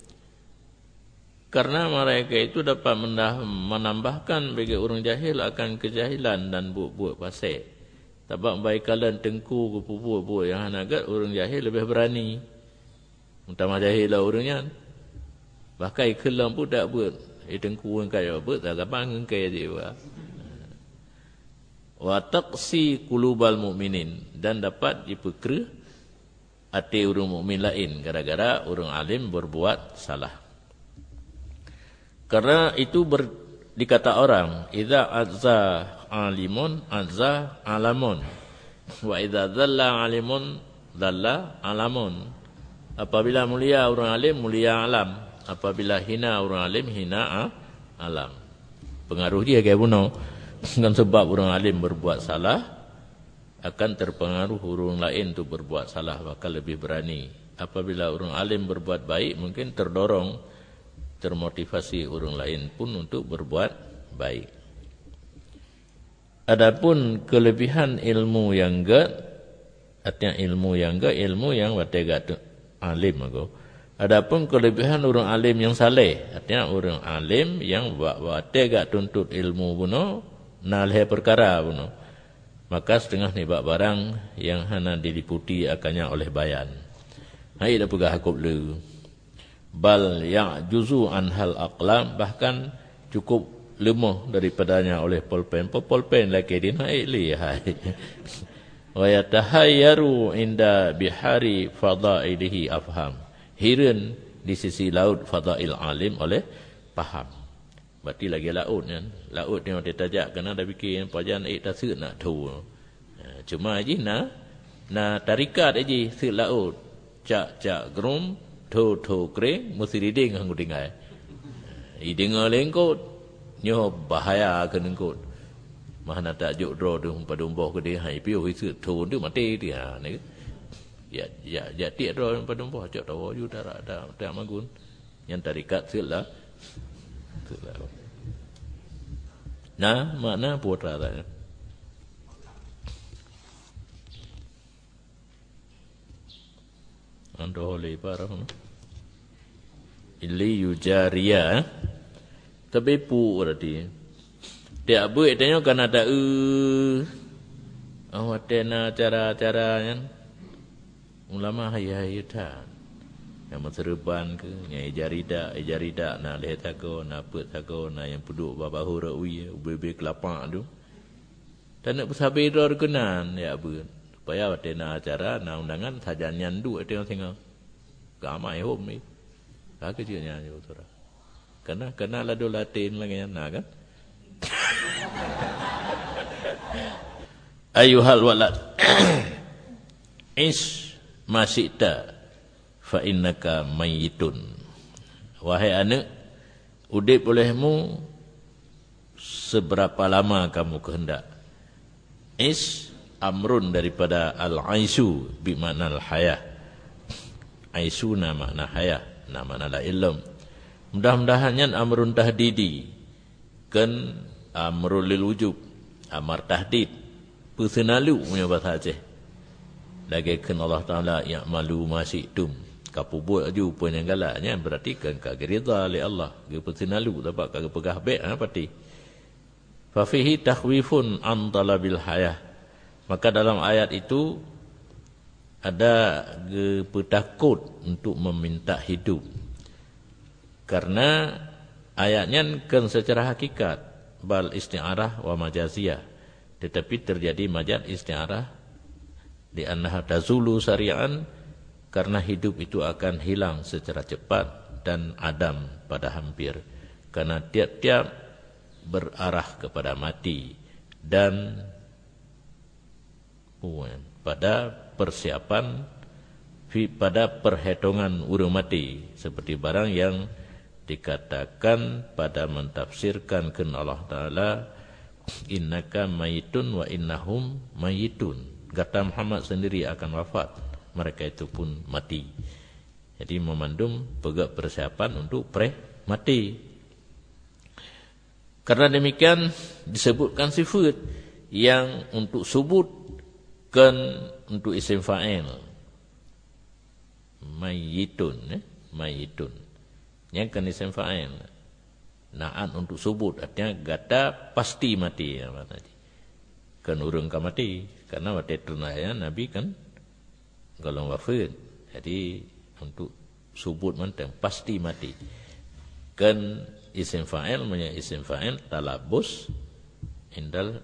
karena mereka itu dapat menambahkan bagi orang jahil akan kejahilan dan buat-buat pasir. Sebab baik kalian tengku ke buat-buat yang agak orang jahil lebih berani. Utama jahil lah orangnya. Bahkan kelam pun tak buat. Tengku yang kaya buat tak gampang yang kaya dia. Wa taqsi qulubal mu'minin dan dapat dipekera hati orang mukmin lain gara-gara orang alim berbuat salah. Karena itu dikata orang idza azza alimun azza alamun wa idza dhalla alimun dhalla alamun. Apabila mulia orang alim mulia alam, apabila hina orang alim hina alam. Pengaruh dia kayak bunuh. Dengan sebab orang alim berbuat salah akan terpengaruh orang lain tu berbuat salah bakal lebih berani. Apabila orang alim berbuat baik mungkin terdorong termotivasi orang lain pun untuk berbuat baik. Adapun kelebihan ilmu yang artinya ilmu yang watega alim aku. Adapun kelebihan orang alim yang saleh artinya orang alim yang watega tuntut ilmu buno nalhe perkara buno. Maka setengah ni barang yang hana diliputi akannya oleh bayan. Hai dah pegah hakub le. Bal ya'juzu anhal aqlam bahkan cukup lemah daripadanya oleh pulpen. Pulpen lagi din hai li hai. Wa yatahayyaru inda bihari fadailihi afham. Hiran di sisi laut fadail alim oleh paham. Berarti lagi laut kan. Laut ni dia tajak kena dah fikir pajan tasir nak tu. Cuma aji na tarikat aji sir laut. Cak grum to kring mesti diding hang dengai. I dengar lengkot nyo bahaya ke lengkot. Mana tak juk draw tu pada umboh ke dia hai piu sir tu tu mati dia ni. Ya tiak draw pada umboh cak tahu ju dak magun. Yang tarikat sir lah. Nah, mana putra tak? Ando oleh parah. Ili yujaria, tapi pu berarti. Dia buat tanya kan ada awatena cara-cara yang ulama hayai tak. Yang menserupan ke yang ejarida na lihat aku na put aku na yang puduk babahu rawi ubebe kelapa tu dan nak bersabar dah kenan ya bu supaya watena acara na undangan saja nyandu ada yang tengok gamai home ni tak kerjanya je saudara karena lado latin lagi na kan ayuhal walad is masita fa innaka mayyitun. Wahai anak, udip olehmu seberapa lama kamu kehendak. Is amrun daripada al-aisu bi makna al-hayah. Aisu na makna hayah, na makna la ilm. Mudah-mudahannya amrun tahdidi. Kan amrul lil wujub, amar tahdid. Personalu punya bahasa Aceh. Lagi kan Allah Taala ya'malu ma syi'tum. Kapu buat aju pun yang galaknya berarti kan kagak ridha oleh Allah. Ge personalu dapat kagak pegah baik pati. Fa fihi takhwifun an talabil hayah. Maka dalam ayat itu ada petakut untuk meminta hidup. Karena ayatnya kan secara hakikat bal isti'arah wa majaziyah. Tetapi terjadi majaz isti'arah di annaha tazulu sari'an, karena hidup itu akan hilang secara cepat dan adam pada hampir. Karena tiap-tiap berarah kepada mati dan pada persiapan pada perhitungan urung mati, seperti barang yang dikatakan pada mentafsirkan ke Allah Ta'ala, innaka mayitun wa innahum mayitun. Kata Muhammad sendiri akan wafat, mereka itu pun mati. Jadi memandum pegak persiapan untuk mati. Karena demikian disebutkan sifat yang untuk sebutkan untuk isim fa'il. Mayitun, mayitun. Yang kan isim fa'il. Na'at untuk sebut, artinya gata pasti mati. Kan urung ka mati. Karena waktu ternaya Nabi kan golong wafat. Jadi untuk sebut manteng pasti mati. Kan isim fa'il punya isim fa'il talabus indal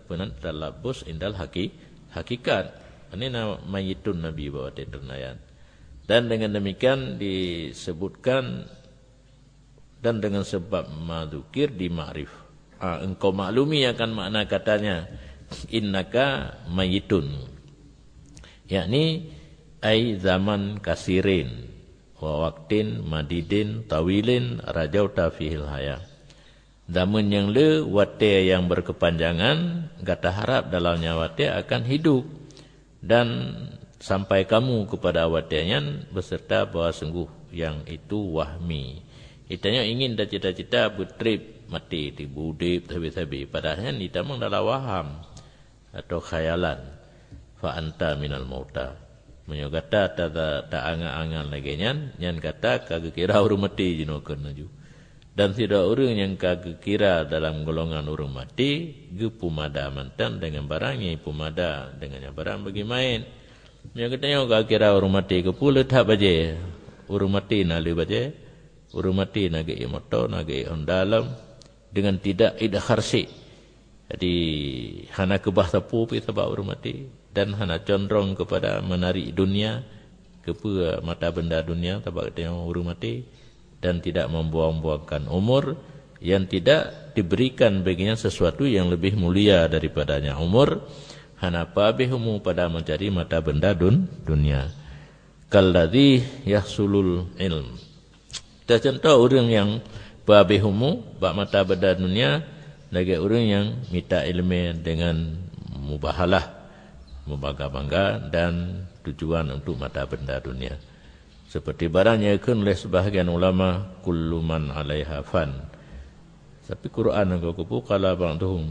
hakikat. Ini nama mayitun Nabi bawa ternayan. Dan dengan demikian disebutkan dan dengan sebab madzukir di ma'rif. Engkau maklumi akan makna katanya innaka mayitun. Yakni ai zaman kasirin wa waqtin madidin tawilin rajauta fihil haya. Zaman yang le wate yang berkepanjangan, kata harap dalamnya wate akan hidup, dan sampai kamu kepada watenya beserta bahwa sungguh yang itu wahmi. Itanya ingin dan cita-cita betrip mati di budip tabi-tabi, padahal itu memang adalah waham atau khayalan. Fa anta minal mauta. Menyogata tak angan-angan lagi nyan kata kagak kira urung mati jinokeun naju. Dan tidak orang yang kagak kira dalam golongan urung mati ge pumada mantan dengan barangnya pumada dengannya barang bagi main. Menyogata kagak kira urung mati ke pulut hak baje. Urung mati nalu baje. Urung mati nage moto nage on dalam dengan tidak idakharsi. Jadi hana kebah tapu pi sebab urung mati. Dan hana condong kepada menarik dunia, kepada mata benda dunia, tabak tengok urung mati, dan tidak membuang-buangkan umur yang tidak diberikan baginya sesuatu yang lebih mulia daripadanya umur. Hana pabihumu pada mencari mata benda dunia. Kalladhi yahsulul ilm. Kita contoh orang yang pabihumu bak mata benda dunia, lagi orang yang minta ilmu dengan mubahalah, membangga-bangga dan tujuan untuk mata benda dunia. Seperti barangnya ikun oleh sebahagian ulama, kullu man 'alaiha fan. Tapi Quran engkau kupu kala ba'duhum.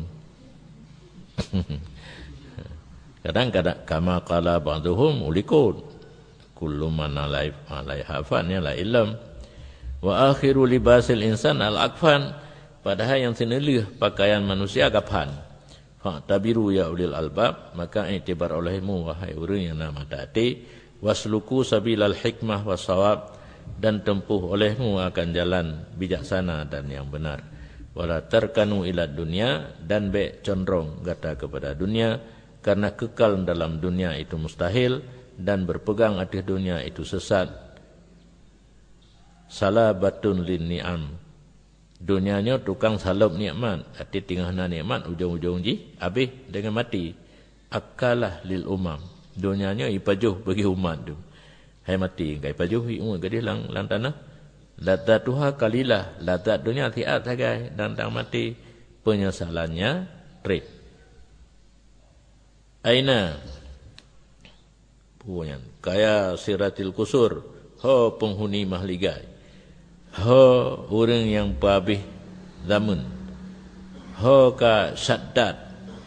Kadang-kadang kama kala ba'duhum ulikun. Kullu man 'alaiha fan ya la ilm. Wa akhiru libasil insan al-akfan. Padahal yang senelih pakaian manusia gapan. Fa'tabiru ya ulil albab, maka iktibar olehmu wahai orang yang nama hati, wasluku sabilal hikmah wasawab, dan tempuh olehmu akan jalan bijaksana dan yang benar. Wala tarkanu ila dunia, dan be condong gata kepada dunia, karena kekal dalam dunia itu mustahil, dan berpegang atas dunia itu sesat. Salabatun lin ni'am. Dunianya tukang salub nikmat, arti tinggalna nikmat ujung-ujung habis dengan mati. Akalah lil umam. Dunianya ipajuh bagi umat tu. Hai mati kai pajuh umat gadis lang tanah. Latatuha kalilah, latat dunia tiat sagai dan tang mati, penyesalannya trip. Aina punya kaya siratil kusur, ho penghuni mahligai. Ho orang yang pabih zaman. Ho ka saddad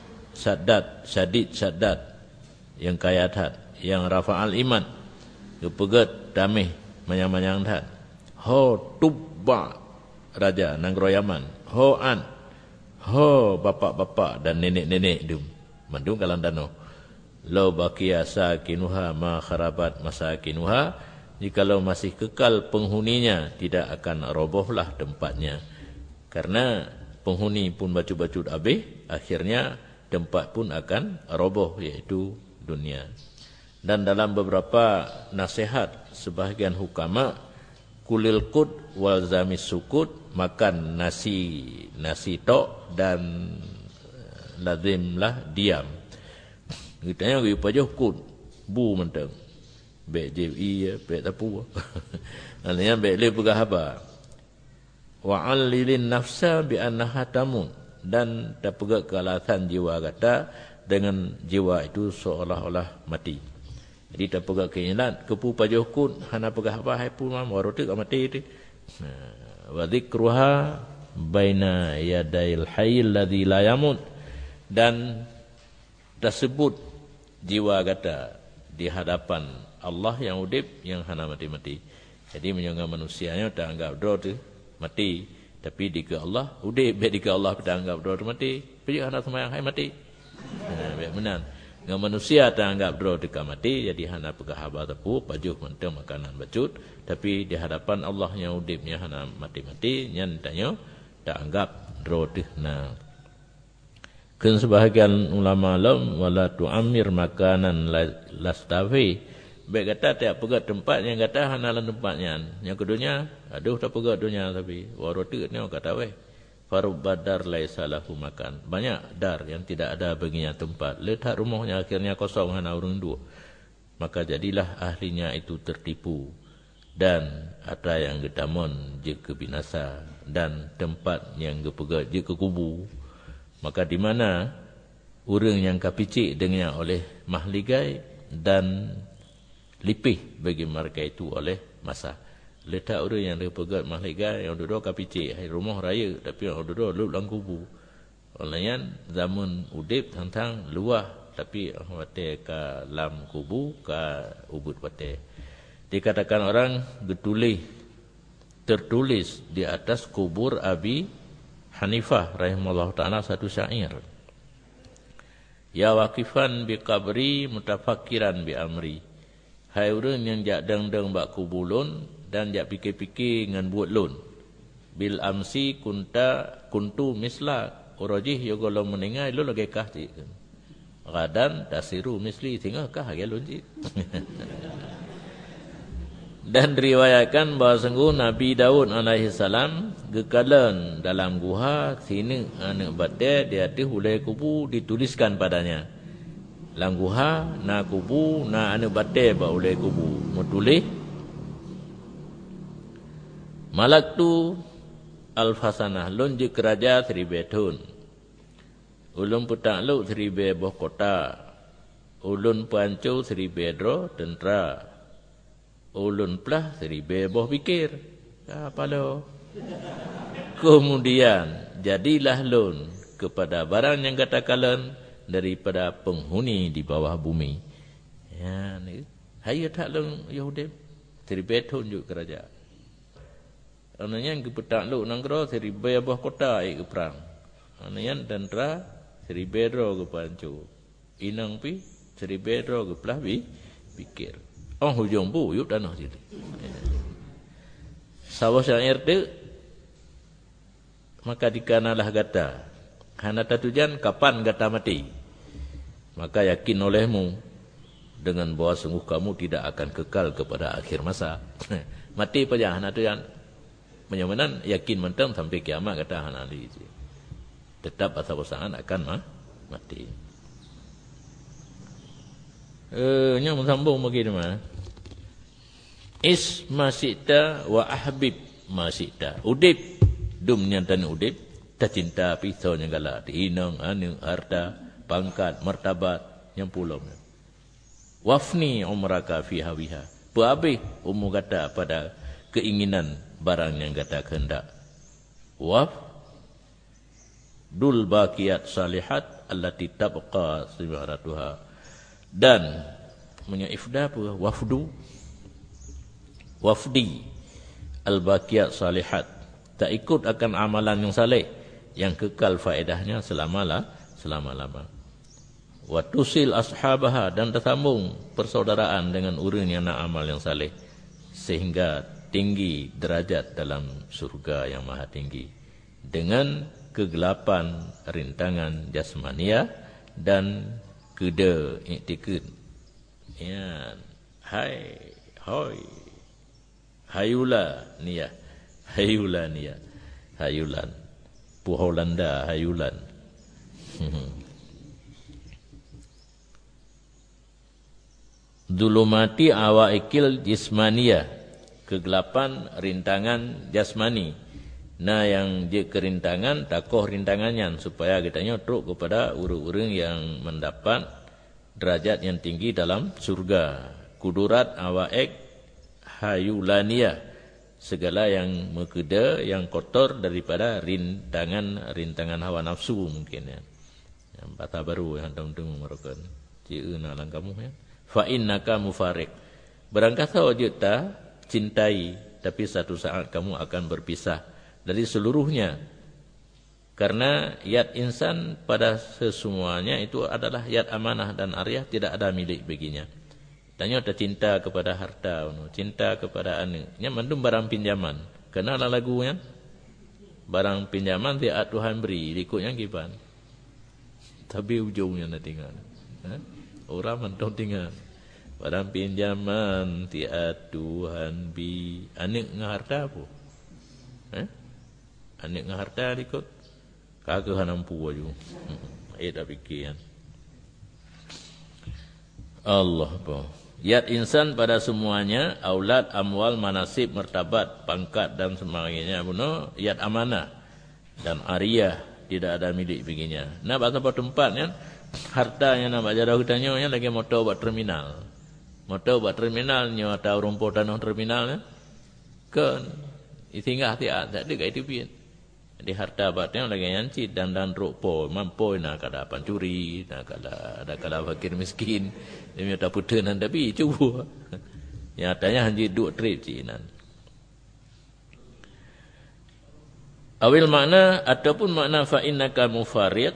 yang kaya hat, yang rafa'al iman, kepegat damih manyang-manyang hat. Ho tubba raja nang royaman. Ho an bapak-bapak dan nenek-nenek dum mandung kalang danau. Law baqiya sakinuha ma kharabat masakinuha, jikalau masih kekal penghuninya tidak akan robohlah tempatnya. Karena penghuni pun bacut-bacut habis, akhirnya tempat pun akan roboh, yaitu dunia. Dan dalam beberapa nasihat sebahagian hukama, kulil qut wal zamis sukut, makan nasi tok dan lazimlah diam. Kitanya we pajoh kut bu mentang be ji be tapu alnya be le pegah apa wa allilin nafsa bi annaha tamun, dan terpegak ke alasan jiwa kata dengan jiwa itu seolah-olah mati. Jadi terpegak keinginan kepu pajoh kun hana pegah apa hai pu mam warote ka mati tu. Wa dzikruha baina yadail hayyil ladzi la yamut, dan tersebut jiwa kata di hadapan Allah yang udip yang hana mati-mati. Jadi menyangka manusianya tak anggap dro tu mati, tapi di ke Allah udip, di ke Allah tak anggap dro tu mati, pergi hana sembahyang hai mati. Baik menan. Dengan manusia tak anggap dro tu mati, jadi hana pegah haba tepu pajuh mentang makanan bacut, tapi di hadapan Allah yang udipnya hana mati-mati, nyantanya tak anggap dro tu nah. Kan sebahagian ulama alam wala tu'amir makanan lastafi, baik kata tak pegat tempat yang kata hanalan tempatnya. Yang keduanya aduh tak pegat dunia, tapi warote ni kata weh farubadar laisa lahu makan. Banyak dar yang tidak ada baginya tempat, letak rumahnya akhirnya kosong hana urang dua. Maka jadilah ahlinya itu tertipu, dan ada yang getamon je ke binasa, dan tempat yang gepegat je ke kubu. Maka di mana orang yang kapicik dengannya oleh mahligai dan lipih bagi mereka itu oleh masa. Letak orang yang dia pegat mahligai, yang duduk kapicik hai rumah raya, tapi yang duduk dalam kubu. Olehnya zaman udip tentang luah, tapi wate ka lam kubu ka ubud wate. Dikatakan orang tertulis di atas kubur Abi Hanifah rahimahullah ta'ala satu syair. Ya waqifan bi qabri mutafakiran bi amri. Hai orang yang jak deng-deng bak kubulun dan jak pikir-pikir dengan buat lun. Bil amsi kuntu misla urajih yo kalau meningai lu lagi kah cik. Gadan tasiru misli tinggal kah ya lun cik. Dan riwayatkan bahawa sungguh Nabi Daud alaihi salam gekalan dalam guha sini anak batai dia ada hulai kubu dituliskan padanya. Dalam guha na kubu na anak batai ba hulai kubu metulis malak tu alfasanah lon je keraja 1000 tahun. Ulun petang lu 1000 boh kota. Ulun pancu 1000 dro tentera. Ulun pelah 1000 boh pikir. Apa lo? Kemudian jadilah lun kepada barang yang katakan daripada penghuni di bawah bumi. Ya ni. Hayat tak lun Yahudi 1000 tahun juk kerajaan. Ananya yang kepetak lu nangkro 1000 boh kota ke perang. Ananya tentera 1000 dro ke pancu. Inang pi 1000 dro ke pelah pikir. Oh hujung bu yuk tanah situ. Sawah syair tu maka dikanalah kata hana tatujan kapan kata mati, maka yakin olehmu dengan bahwa sungguh kamu tidak akan kekal kepada akhir masa. Mati paja hana tujan menyamanan yakin mentang sampai kiamat kata hana ali tetap asal-asalan akan mati. Yang sambung bagaimana? Is masyita wa ahbib masyita. Udip dumnya dan udip tak cinta pisau yang galak diinang anu harta pangkat martabat yang pulau. Wafni umraka fi hawiha. Berhabis umur kata pada keinginan barang yang kata kehendak. Waf dul baqiyat salihat allati tabqa sibaratuha. Dan punya ifda apa? Wafdi al-baqiyat salihat, tak ikut akan amalan yang saleh yang kekal faedahnya selama-lama. Wa tusil ashabaha, dan tersambung persaudaraan dengan orang yang nak amal yang saleh sehingga tinggi derajat dalam surga yang maha tinggi dengan kegelapan rintangan jasmania dan keda iktikad. Ya, hayula niyah, hayulan, puholanda hayulan. Zulumati awaikil jismaniyah, kegelapan rintangan jasmani. Nah, yang je kerintangan takoh rintangannya supaya kita nyotruk kepada urang-urang yang mendapat derajat yang tinggi dalam surga. Kudurat awaik hayulaniyah, segala yang mekeda, yang kotor daripada rintangan hawa nafsu mungkin ya. Yang bata baru yang tengah merukan. Cie na lang kamu ya. Fa innaka mufariq. Barangkali wajibta cintai, tapi satu saat kamu akan berpisah dari seluruhnya. Karena yad insan pada sesemuanya itu adalah yad amanah dan ariyah, tidak ada milik baginya. Tanya ada cinta kepada harta, cinta kepada anaknya, mandum barang pinjaman. Kenal lagunya? Barang pinjaman dia Tuhan beri, ikutnya kiban. Tapi ujungnya nak tinggal. Orang mentong tinggal. Barang pinjaman tiap Tuhan bi. Anik ngaharta apa? Anik ngaharta ikut. Kagak nampu aja. Tak fikir. Allah apa? Yat insan pada semuanya, aulad, amwal, manasib, martabat, pangkat dan sebagainya. Buno yat amanah dan ariyah, tidak ada milik baginya. Nah, pada tempatnya harta yang nak baca dah tanya lagi motor buat terminal. Motor buat terminalnya atau rumput tanah terminalnya. Kan tinggal hati-hati tak ada itu pian. Di harta batnya lagi yanci dan rupo mampu nak kada pancuri, nak kada fakir miskin. Dia minta putenan tapi cuba. Nyatanya hanya duk trip cinan. Awil makna ataupun makna fa innaka mufariq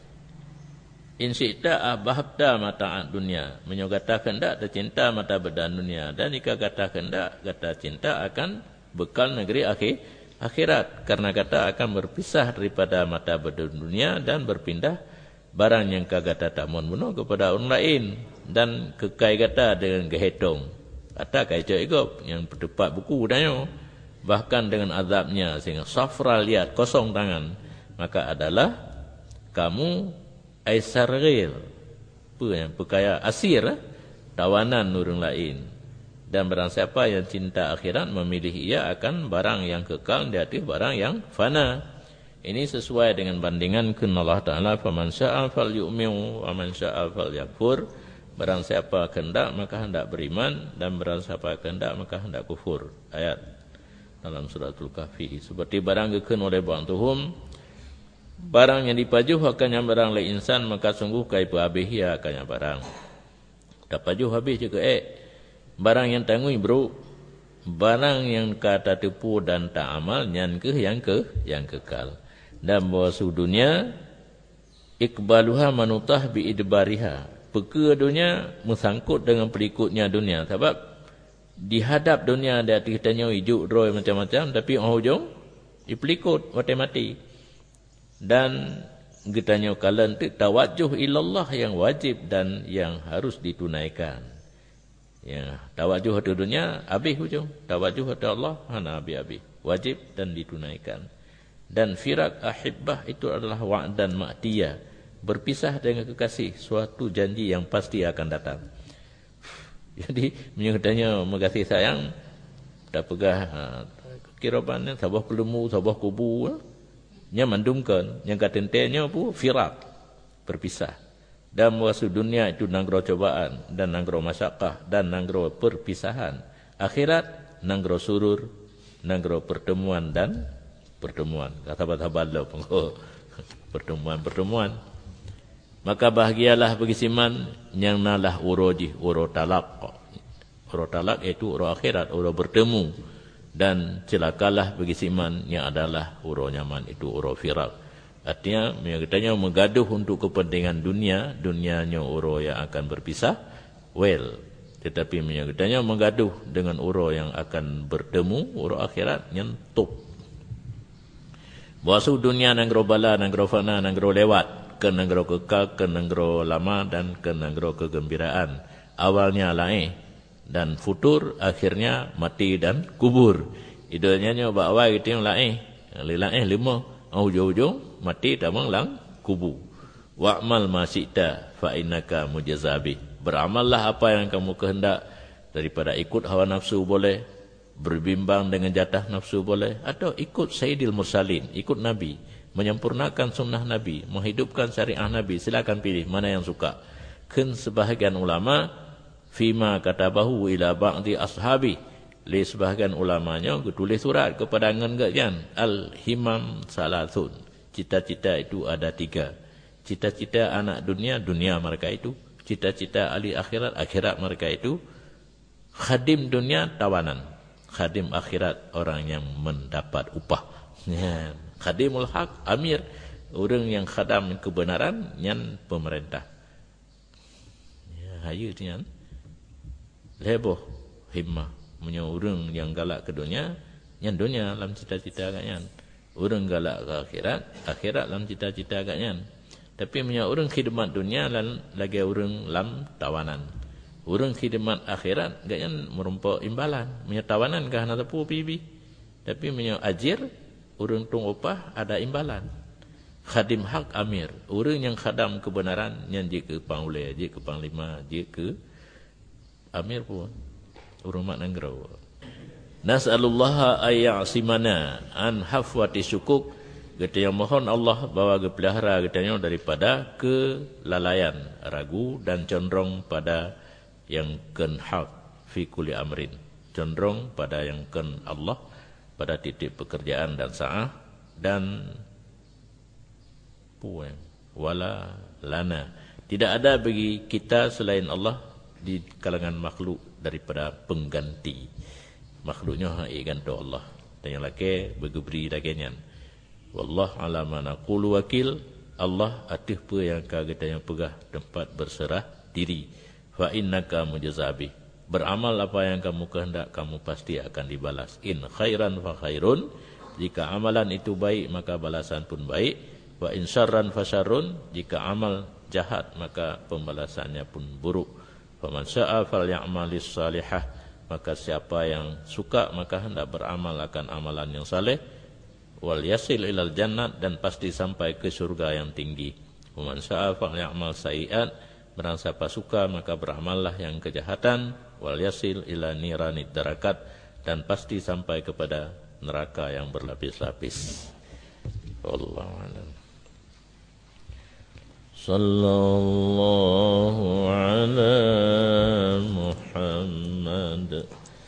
in syi'ta ahbabta mata'ad dunia, menyogata kehendak tercinta mata bedan dunia, dan jika kata kehendak kata cinta akan bekal negeri akhirat, karena kata akan berpisah daripada mata bedan dunia dan berpindah barang yang kagata tamun bunuh kepada orang lain, dan kekai kata dengan gehetong kata kai cegop yang berdepat buku danyo, bahkan dengan azabnya sehingga safra liat kosong tangan, maka adalah kamu aisarghil, perkaya asir, tawanan orang lain. Dan barang siapa yang cinta akhirat memilih ia akan barang yang kekal di atas barang yang fana. Ini sesuai dengan bandingan Allah Ta'ala, faman syaa'a falyu'min wa man syaa'a falyakfur. Barang siapa kehendak maka hendak beriman, dan barang siapa kehendak maka hendak kufur. Ayat dalam suratul Kahfi. Seperti barang geken oleh bantuhum, barang yang dipajuh akannya barang le insan, maka sungguh kai habis ya akannya barang. Tak pajuh habis juga barang yang tangui bro, barang yang kata tipu dan tak amal yang kekal. Dan bahawa dunia ikbaluha manutah bi idbariha, peka dunia mesangkut dengan berikutnya dunia. Sebab dihadap dunia dia ditanya hidup roy macam-macam, tapi hujung dipelikut mati. Dan kitanya kalian tawajuh ilallah yang wajib dan yang harus ditunaikan. Ya, tawajuh ke dunia habis hujung, tawajuh ke Allah hana habis wajib dan ditunaikan. Dan firak ahibbah itu adalah wa'dan ma'tiyah, berpisah dengan kekasih, suatu janji yang pasti akan datang. Jadi menyebutnya mengasihi sayang tak pegah kirabannya sabah pelemu sabah kubu nya mandumkan yang katentenya pu firak, berpisah. Dan muasuh dunia itu nanggro cobaan dan nanggro masyakah dan nanggro perpisahan. Akhirat nanggro surur, nanggro pertemuan dan pertemuan. Kata-kata bala pertemuan. Maka bahagialah bagi siman yang nalah uroji, uro talak. Uro talak itu uro akhirat, uro bertemu. Dan celakalah bagi siman yang adalah uro nyaman, itu uro firak. Artinya katanya menggaduh untuk kepentingan dunia, dunianya uro yang akan berpisah, tetapi katanya menggaduh dengan uro yang akan bertemu, uro akhirat nyentup. Bahasu dunia nanggro bala, nanggro fana, nanggro lewat, ke nanggro kekal, ke nanggro lama dan ke nanggro kegembiraan. Awalnya lain dan futur, akhirnya mati dan kubur. Idolnya nyoba awal gitu yang lain, lima, ujung-ujung mati tamang lang kubu. Wa'mal ma syi'ta fa innaka mujazabi. Beramallah apa yang kamu kehendak, daripada ikut hawa nafsu boleh, berbimbang dengan jatah nafsu boleh, atau ikut Sayyidil Mursalin, ikut Nabi, menyempurnakan sunnah Nabi, menghidupkan syariah Nabi. Silakan pilih mana yang suka. Kan sebahagian ulama fima katabahu ila ba'di ashabi, li sebahagian ulamanya tulis surat kepada ngan-ngan al-himam salasun. Cita-cita itu ada 3. Cita-cita anak dunia, dunia mereka itu. Cita-cita ahli akhirat, akhirat mereka itu. Khadim dunia, tawanan. Khadim akhirat, orang yang mendapat upah. Ya. Khadimul haq, amir. Orang yang khadam kebenaran, yang pemerintah. Ya, hayu nian. Leboh, himmah. Punya orang yang galak ke dunia, yang dunia dalam cita-cita agaknya. Orang galak ke akhirat, akhirat dalam cita-cita agaknya. Tapi punya orang khidmat dunia lagi orang dalam tawanan. Orang khidmat akhirat agaknya merumpak imbalan. Punya tawanan kah nak tepu pibi. Tapi punya ajir, orang tung upah ada imbalan. Khadim hak amir, orang yang khadam kebenaran, yang jika panglima, jika panglima, jika amir pun. Urumat nanggro. Nas'alullaha ayya'simana an hafwati syukuk. Kita yang mohon Allah bawa pelihara katanya daripada kelalaian, ragu dan condong pada yang ken hak fi kulli amrin. Condong pada yang ken Allah pada titik pekerjaan dan sa'ah dan puan wala lana. Tidak ada bagi kita selain Allah di kalangan makhluk daripada pengganti. Makhluknya hai ganti Allah. Dan yang laki bergebri laginya. Wallah ala ma naqulu wakil. Allah atih apa yang kita yang pegah tempat berserah diri. Fa innaka mujazabi. Beramal apa yang kamu kehendak, kamu pasti akan dibalas. In khairan fa khairun. Jika amalan itu baik, maka balasan pun baik. Wa in syarran fa syarrun. Jika amal jahat, maka pembalasannya pun buruk. Faman syaa faly'amalis salihah, maka siapa yang suka maka hendak beramal akan amalan yang saleh. Wal yasil ilal jannat, dan pasti sampai ke surga yang tinggi. Faman syaa faly'amal sayi'at, barang siapa suka maka beramallah yang kejahatan. Wal yasil ila niranid darakat, dan pasti sampai kepada neraka yang berlapis-lapis. Wallahu a'lam. Sallallahu ala Muhammad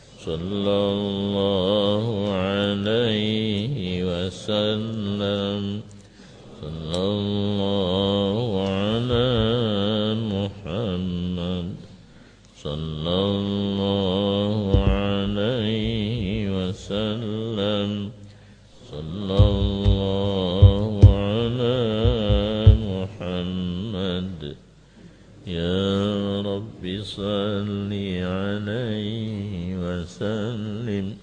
sallallahu alaihi wasallam. Sallallahu ala Muhammad sallallahu alaihi wasallam. Sallallahu ala Muhammad. Ya Rabbi salli alaihi wasallim.